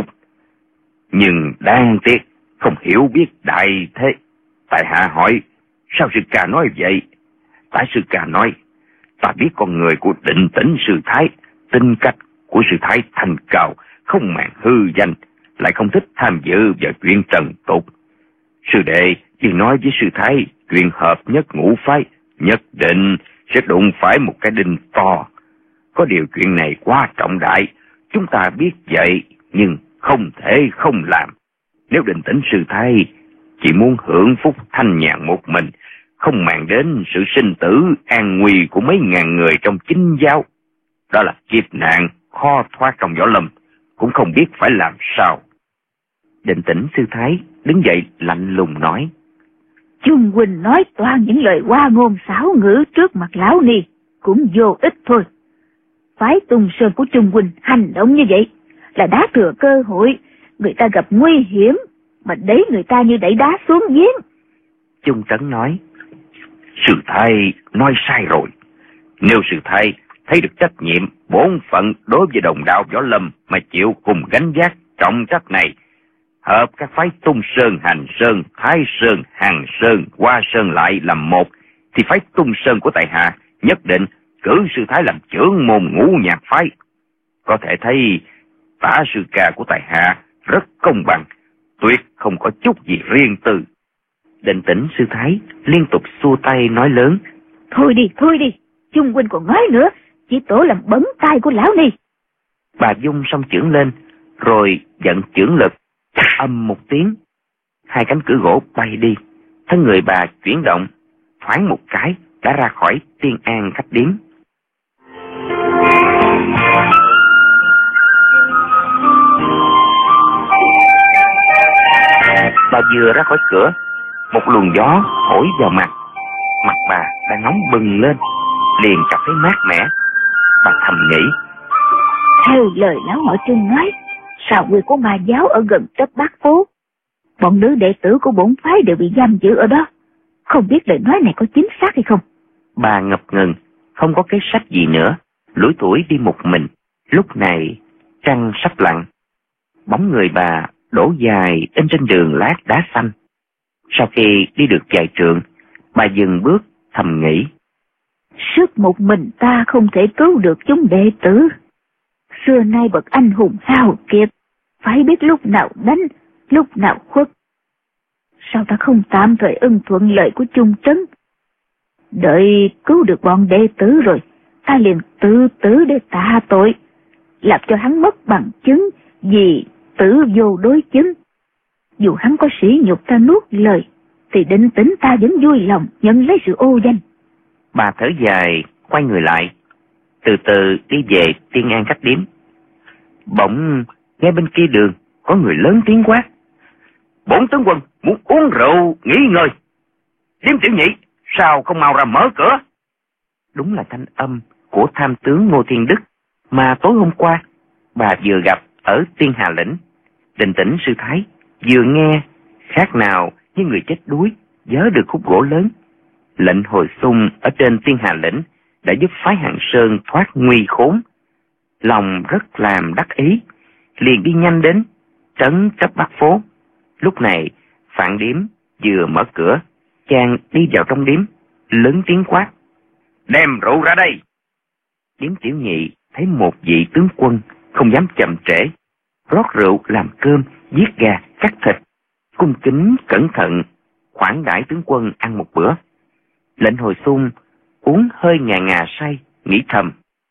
Nhưng đáng tiếc không hiểu biết đại thế. Tại hạ hỏi: Sao sư ca nói vậy? Tả sư ca nói: Ta biết con người của Định Tĩnh sư thái, tính cách của sư thái thanh cao, không màng hư danh, lại không thích tham dự vào chuyện trần tục. Sư đệ chỉ nói với sư thái chuyện hợp nhất ngũ phái, nhất định sẽ đụng phải một cái đinh to. Có điều chuyện này quá trọng đại, chúng ta biết vậy nhưng không thể không làm. Nếu Định Tĩnh sư thái chỉ muốn hưởng phúc thanh nhàn một mình, không màng đến sự sinh tử an nguy của mấy ngàn người trong chính giáo, đó là kiếp nạn khó thoát trong võ lâm, cũng không biết phải làm sao. Định Tĩnh sư thái đứng dậy lạnh lùng nói: Chung huynh nói toàn những lời hoa ngôn xảo ngữ trước mặt lão ni cũng vô ích thôi. Phái Tung Sơn của Chung huynh hành động như vậy là đã thừa cơ hội người ta gặp nguy hiểm mà đẩy người ta như đẩy đá xuống giếng. Chung Trấn nói: Sư thái nói sai rồi. Nếu sư thái thấy được trách nhiệm bổn phận đối với đồng đạo võ lâm mà chịu cùng gánh vác trọng trách này, hợp các phái Tung Sơn, Hành Sơn, Thái Sơn, Hàng Sơn, Hoa Sơn lại làm một, thì phái Tung Sơn của tại hạ nhất định cử sư thái làm trưởng môn ngũ nhạc phái. Có thể thấy Tả sư ca của tại hạ rất công bằng, tuyệt không có chút gì riêng tư. Định Tĩnh sư thái liên tục xua tay nói lớn: Thôi đi, thôi đi, Chung huynh còn nói nữa, chỉ tổ làm bấn tay của lão ni. Bà dung song chưởng lên, rồi giận chưởng lực, âm một tiếng, hai cánh cửa gỗ bay đi, thân người bà chuyển động, thoáng một cái đã ra khỏi Tiên An khách điếm. Bà vừa ra khỏi cửa, một luồng gió thổi vào mặt, mặt bà đã nóng bừng lên, liền cảm thấy mát mẻ. Bà thầm nghĩ: Theo lời lão họ Trương nói, sào quyệt của ma giáo ở gần Trấp Bát Phố. Bọn nữ đệ tử của bổn phái đều bị giam giữ ở đó. Không biết lời nói này có chính xác hay không? Bà ngập ngừng, không có kế sách gì nữa, lủi thủi đi một mình. Lúc này trăng sắp lặn, bóng người bà đổ dài in trên đường lát đá xanh. Sau khi đi được vài trượng, bà dừng bước thầm nghĩ: Sức một mình ta không thể cứu được chúng đệ tử. Xưa nay bậc anh hùng hào kiệt, phải biết lúc nào đánh, lúc nào khuất. Sao ta không tạm thời ưng thuận lời của Chung Trấn? Đợi cứu được bọn đệ tử rồi, ta liền tự tử để tạ tội, làm cho hắn mất bằng chứng vì tử vô đối chứng. Dù hắn có sỉ nhục ta nuốt lời, thì định tính ta vẫn vui lòng nhận lấy sự ô danh. Bà thở dài, quay người lại, từ từ đi về Tiên An khách điếm. Bỗng nghe bên kia đường có người lớn tiếng quát: Bổn tướng quân muốn uống rượu nghỉ ngơi. Điếm tiểu nhị, sao không mau ra mở cửa? Đúng là thanh âm của tham tướng Ngô Thiên Đức mà tối hôm qua bà vừa gặp ở Tiên Hà Lĩnh. Định tĩnh sư thái vừa nghe khác nào như người chết đuối vớ được khúc gỗ lớn. Lệnh hồi xung ở trên Tiên Hà Lĩnh đã giúp phái Hạng Sơn thoát nguy khốn. Lòng rất làm đắc ý, liền đi nhanh đến trấn Trấp Bát Phố. Lúc này Phạn điếm vừa mở cửa, chàng đi vào trong điếm, lớn tiếng quát: Đem rượu ra đây! Điếm tiểu nhị thấy một vị tướng quân không dám chậm trễ, rót rượu làm cơm, giết gà, cắt thịt, cung kính cẩn thận khoản đãi tướng quân ăn một bữa. Lệnh hồi xung uống hơi ngà ngà say, nghĩ thầm: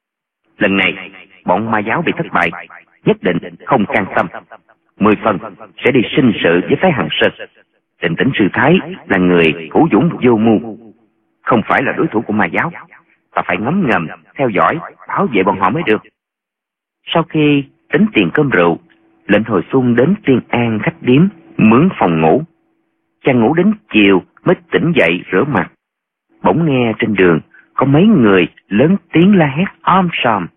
lần này bọn ma giáo bị thất bại, nhất định không can tâm, mười phần sẽ đi sinh sự với phái Hằng Sơn. Định tĩnh sư thái là người hữu dũng vô mưu, không phải là đối thủ của ma giáo, ta phải ngấm ngầm theo dõi, bảo vệ bọn họ mới được. Sau khi tính tiền cơm rượu, lệnh hồi xung đến Tiên An khách điếm mướn phòng ngủ. Chàng ngủ đến chiều mới tỉnh dậy rửa mặt. Bỗng nghe trên đường có mấy người lớn tiếng la hét om sòm: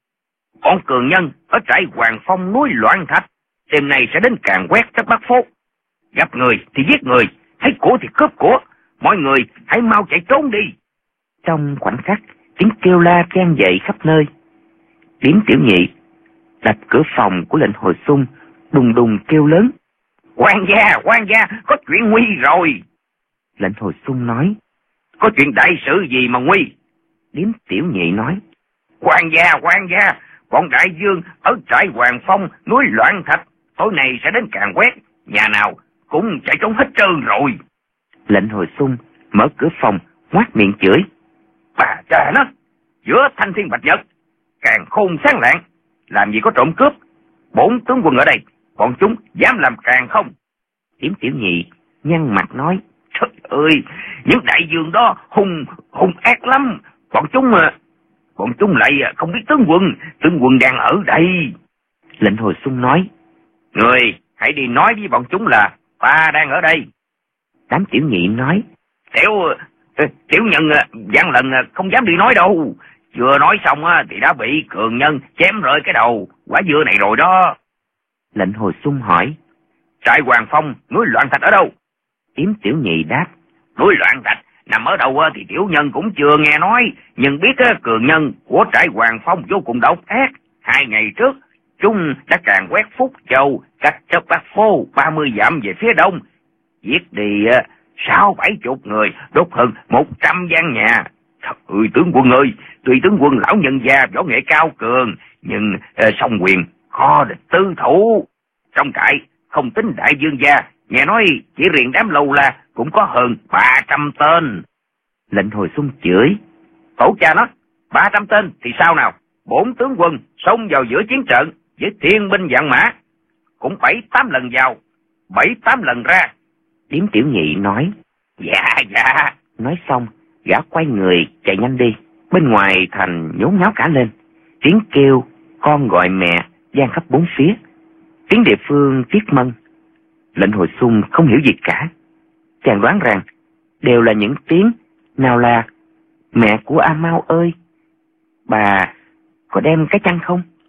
Bọn cường nhân ở trại Hoàng Phong núi Loạn Thạch đêm nay sẽ đến càn quét Trấp Bát Phố. Gặp người thì giết người, thấy của thì cướp của, mọi người hãy mau chạy trốn đi. Trong khoảnh khắc, tiếng kêu la vang dậy khắp nơi. Điếm tiểu nhị đập cửa phòng của lệnh hồi xung, đùng đùng kêu lớn: Quan gia, quan gia, có chuyện nguy rồi. Lệnh hồi xung nói: Có chuyện đại sự gì mà nguy? Điếm tiểu nhị nói: Quan gia, quan gia, bọn đại dương ở trại Hoàng Phong núi Loạn Thạch tối nay sẽ đến càn quét, nhà nào cũng chạy trốn hết trơn rồi. Lệnh hồi xung mở cửa phòng, ngoác miệng chửi: Bà cha nó, giữa thanh thiên bạch nhật, càng khôn sáng lạng, làm gì có trộm cướp. Bốn tướng quân ở đây, bọn chúng dám làm càng không? Điếm tiểu nhị nhăn mặt nói: Trời ơi, những đại dương đó hung hung ác lắm, bọn chúng bọn chúng lại không biết tướng quân, tướng quân đang ở đây. Lệnh hồi xung nói: Người hãy đi nói với bọn chúng là ta đang ở đây. Đám tiểu nhị nói: Tiểu tiểu nhân gian lần không dám đi nói đâu, vừa nói xong thì đã bị cường nhân chém rơi cái đầu quả dưa này rồi đó. Lệnh hồi xung hỏi: Trại Hoàng Phong núi Loạn Thạch ở đâu? Điếm tiểu nhị đáp: Núi Loạn Thạch nằm ở đâu thì tiểu nhân cũng chưa nghe nói, nhưng biết cường nhân của trại Hoàng Phong vô cùng độc ác. Hai ngày trước chúng đã càn quét Phúc Châu, cách Trấp Bát Phố ba mươi dặm về phía đông, giết đi sáu bảy chục người, đốt hơn một trăm gian nhà. Thật ơi tướng quân ơi, tuy tướng quân lão nhân gia võ nghệ cao cường, nhưng uh, song quyền khó địch tư thủ. Trong trại không tính đại dương gia, nghe nói chỉ riêng đám lâu la cũng có hơn ba trăm tên. Lệnh hồi xung chửi: Tổ cha nó, ba trăm tên thì sao nào? Bốn tướng quân xông vào giữa chiến trận với thiên binh vạn mã, cũng bảy tám lần vào, bảy tám lần ra. Điếm tiểu nhị nói: Dạ dạ. Nói xong gã quay người chạy nhanh đi. Bên ngoài thành nhốn nháo cả lên, tiếng kêu con gọi mẹ vang khắp bốn phía, tiếng địa phương tiết mân. Lệnh hồi xung không hiểu gì cả. Chàng đoán rằng đều là những tiếng nào là mẹ của A Mau ơi, bà có đem cái chăn không?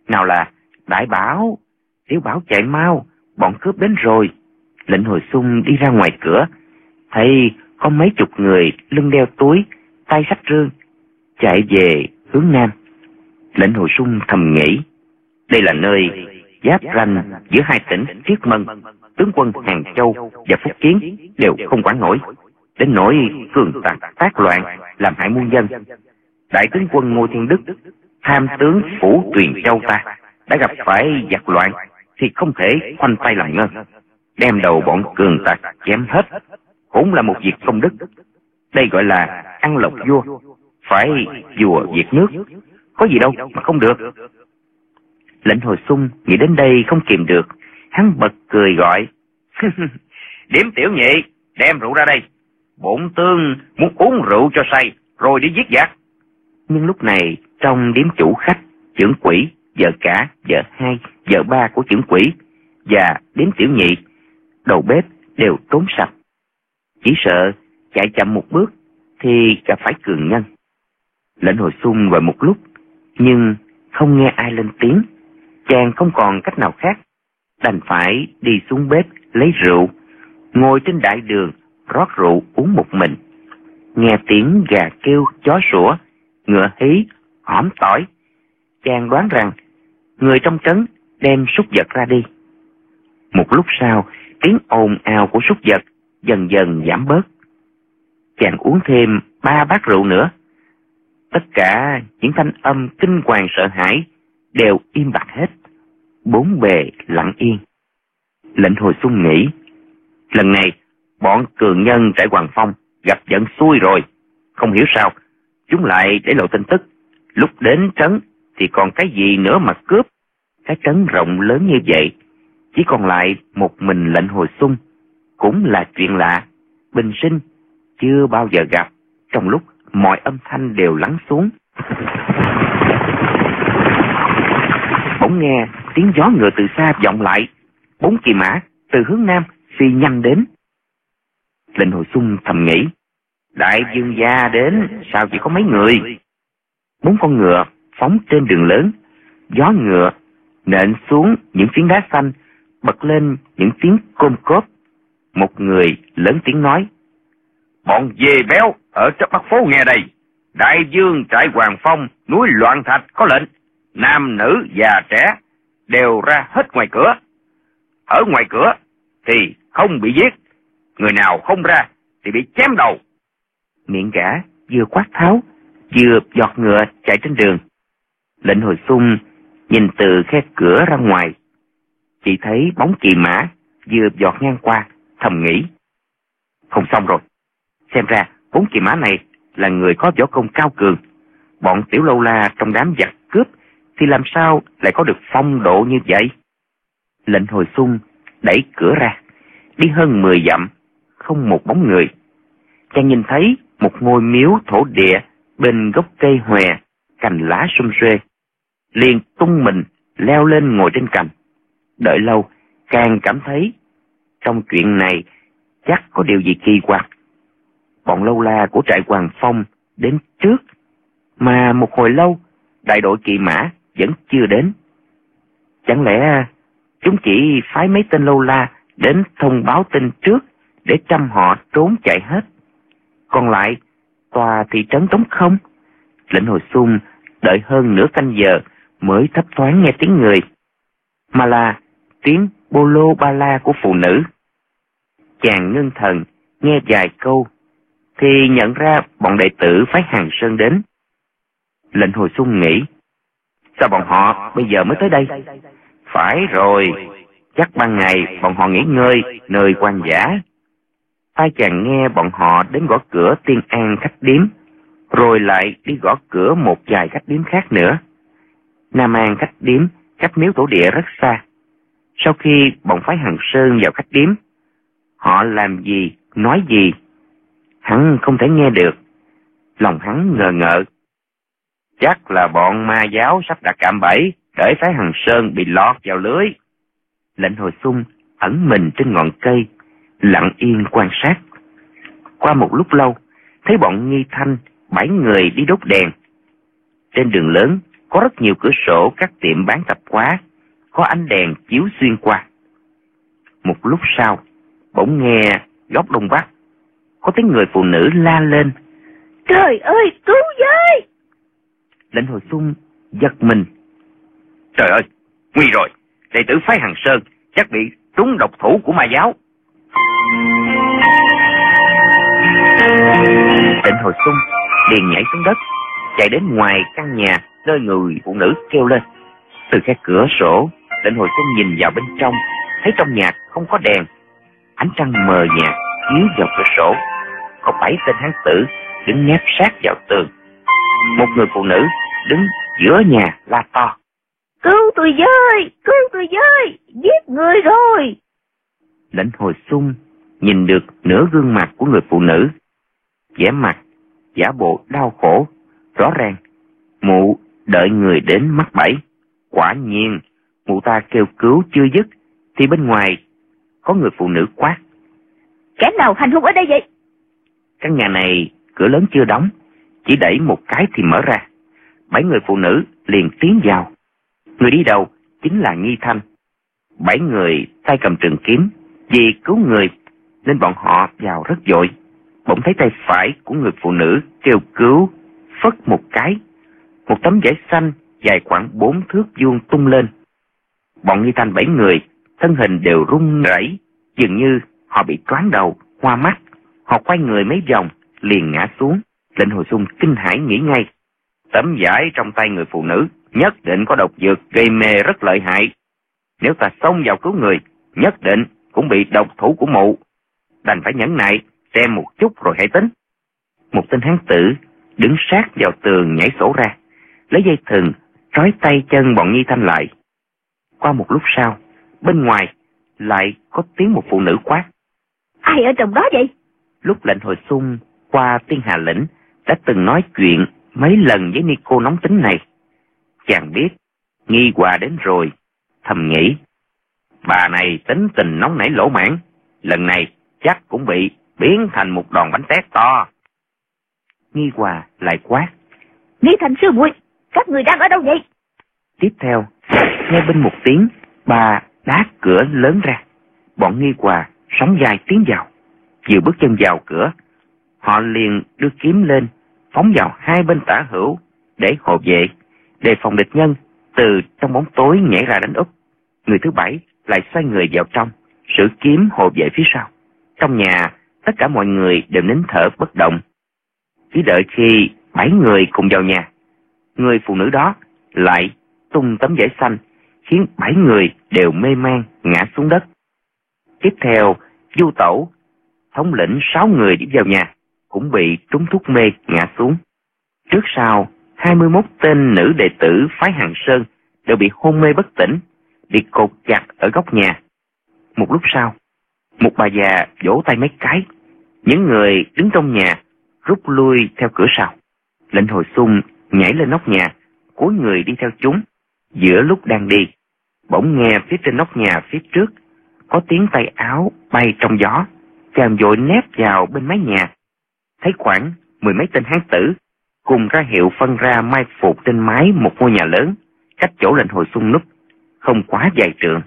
Nào là đại bảo, tiểu bảo chạy mau, bọn cướp đến rồi. Lệnh Hồi Xung đi ra ngoài cửa, thấy có mấy chục người lưng đeo túi, tay xách rương, chạy về hướng nam. Lệnh Hồi Xung thầm nghĩ, đây là nơi giáp ranh giữa hai tỉnh Triết Mân. Tướng quân Hàng Châu và Phúc Kiến đều không quản nổi, đến nỗi cường tặc tác loạn làm hại muôn dân. Đại tướng quân Ngô Thiên Đức, tham tướng phủ Tuyền Châu ta, đã gặp phải giặc loạn thì không thể khoanh tay làm ngơ, đem đầu bọn cường tặc chém hết, cũng là một việc công đức. Đây gọi là ăn lộc vua, phải vua diệt nước, có gì đâu mà không được. Lệnh Hồi Xung nghĩ đến đây không kìm được, hắn bật cười gọi, Điếm tiểu nhị, đem rượu ra đây, bổn tướng muốn uống rượu cho say rồi đi giết giặc. Nhưng lúc này trong điếm chủ khách, trưởng quỹ, vợ cả, vợ hai, vợ ba của trưởng quỹ và điếm tiểu nhị, đầu bếp đều trốn sạch, chỉ sợ chạy chậm một bước thì gặp phải cường nhân. Lệnh Hồi Xung gọi một lúc nhưng không nghe ai lên tiếng, chàng không còn cách nào khác, đành phải đi xuống bếp lấy rượu, ngồi trên đại đường rót rượu uống một mình. Nghe tiếng gà kêu, chó sủa, ngựa hí, hõm tỏi, chàng đoán rằng người trong trấn đem súc vật ra đi. Một lúc sau, tiếng ồn ào của súc vật dần dần giảm bớt. Chàng uống thêm ba bát rượu nữa. Tất cả những thanh âm kinh hoàng sợ hãi đều im bặt hết, bốn bề lặng yên. Lệnh Hồi Xung nghĩ, lần này bọn cường nhân trại Hoàng Phong gặp giận xui rồi. Không hiểu sao chúng lại để lộ tin tức, lúc đến trấn thì còn cái gì nữa mà cướp. Cái trấn rộng lớn như vậy, chỉ còn lại một mình Lệnh Hồi Xung, cũng là chuyện lạ, bình sinh chưa bao giờ gặp. Trong lúc mọi âm thanh đều lắng xuống, bỗng nghe tiếng gió ngựa từ xa vọng lại, bốn kỳ mã từ hướng nam phi nhanh đến. Lệnh Hồi Xung thầm nghĩ, đại vương gia đến sao chỉ có mấy người. Bốn con ngựa phóng trên đường lớn, gió ngựa nện xuống những phiến đá xanh, bật lên những tiếng côm cốp. Một người lớn tiếng nói, bọn dê béo ở trước Bắc phố nghe đây, đại vương trại Hoàng Phong núi Loạn Thạch có lệnh, nam nữ già trẻ đều ra hết ngoài cửa. Ở ngoài cửa thì không bị giết, người nào không ra thì bị chém đầu. Miệng gã vừa quát tháo, vừa giọt ngựa chạy trên đường. Lệnh Hồi Xung nhìn từ khe cửa ra ngoài, chỉ thấy bóng kỳ mã vừa giọt ngang qua, thầm nghĩ, không xong rồi. Xem ra bốn kỳ mã này là người có võ công cao cường. Bọn tiểu lâu la trong đám giặc cướp thì làm sao lại có được phong độ như vậy? Lệnh Hồi Xung đẩy cửa ra, đi hơn mười dặm, không một bóng người. Chàng nhìn thấy một ngôi miếu thổ địa bên gốc cây hòe, cành lá sum xuê, liền tung mình leo lên ngồi trên cành. Đợi lâu càng cảm thấy trong chuyện này chắc có điều gì kỳ quặc. Bọn lâu la của trại Hoàng Phong đến trước, mà một hồi lâu đại đội kỵ mã vẫn chưa đến. Chẳng lẽ chúng chỉ phái mấy tên lâu la đến thông báo tin trước để trăm họ trốn chạy hết, còn lại tòa thị trấn trống không? Lệnh Hồi Xung đợi hơn nửa canh giờ mới thấp thoáng nghe tiếng người, mà là tiếng bô lô ba la của phụ nữ. Chàng ngưng thần nghe vài câu thì nhận ra bọn đệ tử phái Hàng Sơn đến. Lệnh Hồi Xung nghĩ, sao bọn họ bây giờ mới tới đây? Phải rồi, chắc ban ngày bọn họ nghỉ ngơi nơi quan dã. Tai chàng nghe bọn họ đến gõ cửa Tiên An khách điếm, rồi lại đi gõ cửa một vài khách điếm khác nữa. Nam An khách điếm cách miếu tổ địa rất xa. Sau khi bọn phái Hàng Sơn vào khách điếm, họ làm gì, nói gì, hắn không thể nghe được. Lòng hắn ngờ ngợ, chắc là bọn ma giáo sắp đặt cạm bẫy để phái Hàng Sơn bị lọt vào lưới. Lệnh Hồi Xung ẩn mình trên ngọn cây, lặng yên quan sát. Qua một lúc lâu, thấy bọn Nghi Thanh bảy người đi đốt đèn. Trên đường lớn có rất nhiều cửa sổ các tiệm bán tạp hóa, có ánh đèn chiếu xuyên qua. Một lúc sau, bỗng nghe góc đông bắc có tiếng người phụ nữ la lên: Trời ơi, cứu với! Lệnh Hồi Xuân giật mình. Trời ơi, nguy rồi, đệ tử phái Hằng Sơn chắc bị trúng độc thủ của ma giáo. Lệnh Hồi Xuân liền nhảy xuống đất, chạy đến ngoài căn nhà nơi người phụ nữ kêu lên. Từ khe cửa sổ, Lệnh Hồi Xuân nhìn vào bên trong, thấy trong nhà không có đèn, ánh trăng mờ nhạt chiếu vào cửa sổ. Có bảy tên hán tử đứng nép sát vào tường. Một người phụ nữ đứng giữa nhà la to: Cứu tôi với, cứu tôi với, giết người rồi. Lệnh Hồi Xuân nhìn được nửa gương mặt của người phụ nữ, vẻ mặt giả bộ đau khổ, rõ ràng mụ đợi người đến mắc bẫy. Quả nhiên, mụ ta kêu cứu chưa dứt thì bên ngoài có người phụ nữ quát: Kẻ nào hành hung ở đây vậy? Căn nhà này cửa lớn chưa đóng, chỉ đẩy một cái thì mở ra. Bảy người phụ nữ liền tiến vào. Người đi đầu chính là Nghi Thanh. Bảy người tay cầm trường kiếm, vì cứu người nên bọn họ vào rất vội. Bỗng thấy tay phải của người phụ nữ kêu cứu, phất một cái, một tấm vải xanh dài khoảng bốn thước vuông tung lên. Bọn Nghi Thanh bảy người thân hình đều run rẩy, dường như họ bị choáng đầu, hoa mắt. Họ quay người mấy vòng liền ngã xuống. Lệnh Hồi Xuân kinh hãi nghĩ ngay: tấm vải trong tay người phụ nữ nhất định có độc dược gây mê rất lợi hại. Nếu ta xông vào cứu người, nhất định cũng bị độc thủ của mụ. Đành phải nhẫn nại xem một chút rồi hãy tính. Một tên hán tử đứng sát vào tường nhảy sổ ra, lấy dây thừng trói tay chân bọn Nhi Thanh lại. Qua một lúc sau, bên ngoài lại có tiếng một phụ nữ quát: Ai ở trong đó vậy? Lúc Lệnh Hồi Xuân qua Tiên Hà Lĩnh đã từng nói chuyện mấy lần với ni cô nóng tính này. Chàng biết Nghi Hòa đến rồi, thầm nghĩ: bà này tính tình nóng nảy lỗ mãn, lần này chắc cũng bị biến thành một đòn bánh tét to. Nghi Hòa lại quát: Nghi Thành sư muội, các người đang ở đâu vậy? Tiếp theo, nghe bên một tiếng, bà đá cửa lớn ra. Bọn Nghi Hòa sóng vai tiến vào. Vừa bước chân vào cửa, họ liền đưa kiếm lên, phóng vào hai bên tả hữu để hộ vệ, đề phòng địch nhân từ trong bóng tối nhảy ra đánh úp. Người thứ bảy lại xoay người vào trong, sử kiếm hộ vệ phía sau. Trong nhà, tất cả mọi người đều nín thở bất động, chỉ đợi khi bảy người cùng vào nhà. Người phụ nữ đó lại tung tấm vải xanh, khiến bảy người đều mê man ngã xuống đất. Tiếp theo, Du Tẩu, thống lĩnh sáu người đi vào nhà, cũng bị trúng thuốc mê ngã xuống. Trước sau, hai mươi mốt tên nữ đệ tử phái Hằng Sơn đều bị hôn mê bất tỉnh, bị cột chặt ở góc nhà. Một lúc sau, một bà già vỗ tay mấy cái, những người đứng trong nhà rút lui theo cửa sau. Lệnh Hồi Xuân nhảy lên nóc nhà, cúi người đi theo chúng. Giữa lúc đang đi, bỗng nghe phía trên nóc nhà phía trước có tiếng tay áo bay trong gió. Chàng vội nép vào bên mái nhà, thấy khoảng mười mấy tên hán tử cùng ra hiệu phân ra mai phục trên mái một ngôi nhà lớn, cách chỗ Lệnh Hồi Xuân núp không quá vài trượng.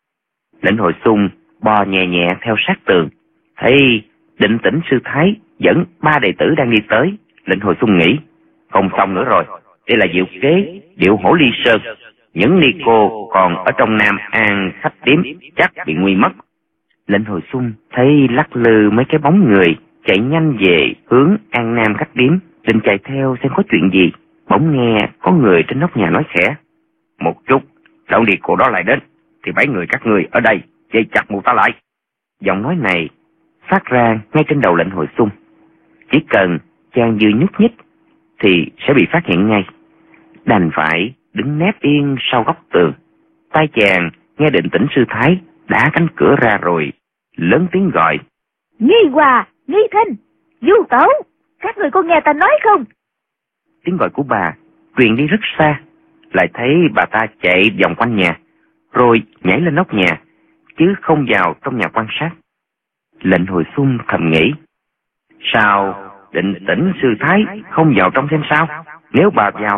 Lệnh Hồi Xuân bò nhẹ nhẹ theo sát tường, thấy Định Tĩnh sư thái dẫn ba đệ tử đang đi tới. Lệnh Hồi Xuân nghĩ: không xong nữa rồi, đây là diệu kế điệu hổ ly sơn. Những ni cô còn ở trong Nam An khách điếm chắc bị nguy mất. Lệnh Hồi Xuân thấy lắc lư mấy cái bóng người chạy nhanh về hướng An Nam khách điếm, định chạy theo xem có chuyện gì. Bỗng nghe có người trên nóc nhà nói khẽ: một chút, lão ni cô đó lại đến thì bảy người các ngươi ở đây dây chặt mụ ta lại. Giọng nói này phát ra ngay trên đầu Lệnh Hồi Xuân. Chỉ cần chàng vừa nhúc nhích thì sẽ bị phát hiện ngay. Đành phải đứng nép yên sau góc tường. Tai chàng nghe Định Tĩnh sư thái đá cánh cửa ra rồi lớn tiếng gọi: Nghi Hòa, Nghi Thanh, Du Tẩu, các người có nghe ta nói không? Tiếng gọi của bà truyền đi rất xa, lại thấy bà ta chạy vòng quanh nhà, rồi nhảy lên nóc nhà, chứ không vào trong nhà quan sát. Lệnh Hồi Xuân thầm nghĩ: sao Định Tĩnh sư thái không vào trong xem sao? Nếu bà vào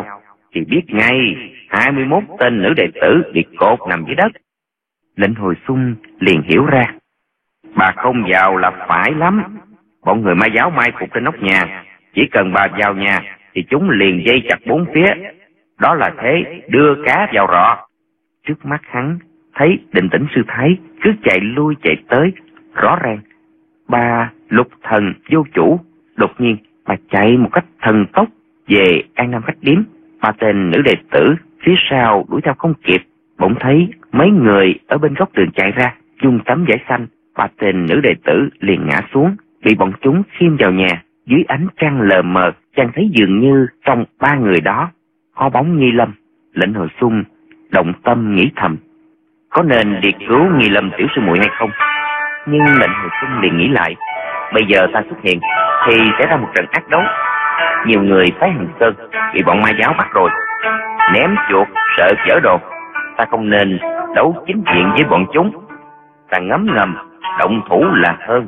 thì biết ngay hai mươi mốt tên nữ đệ tử bị cột nằm dưới đất. Lệnh Hồi Xuân liền hiểu ra. Bà không vào là phải lắm. Bọn người ma giáo mai phục trên nóc nhà, chỉ cần bà vào nhà thì chúng liền dây chặt bốn phía. Đó là thế đưa cá vào rọ. Trước mắt hắn thấy Định Tĩnh sư thái cứ chạy lui chạy tới, rõ ràng bà lục thần vô chủ. Đột nhiên bà chạy một cách thần tốc về An Nam khách điếm. Ba tên nữ đệ tử phía sau đuổi theo không kịp. Bỗng thấy mấy người ở bên góc tường chạy ra, dùng tấm vải xanh. Ba tên nữ đệ tử liền ngã xuống, bị bọn chúng khiêng vào nhà. Dưới ánh trăng lờ mờ, chàng thấy dường như trong ba người đó có bóng Nghi Lâm. Lệnh Hồi Xuân động tâm nghĩ thầm, có nên đi cứu Nghi Lâm tiểu sư muội hay không? Nhưng Lệnh Hồi Xuân liền nghĩ lại, bây giờ ta xuất hiện thì sẽ ra một trận ác đấu. Nhiều người phái Hằng Sơn bị bọn ma giáo bắt rồi, ném chuột sợ chở đồ. Ta không nên đấu chính diện với bọn chúng, ta ngấm ngầm động thủ là hơn.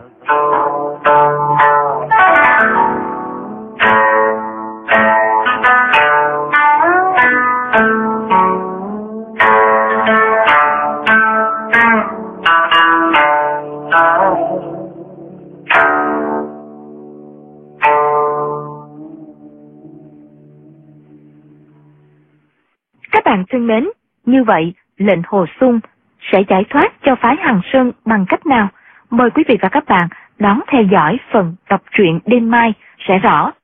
Các bạn thân mến, như vậy Lệnh Hồ Xuân sẽ giải thoát cho phái Hằng Sơn bằng cách nào? Mời quý vị và các bạn đón theo dõi phần đọc truyện đêm mai sẽ rõ.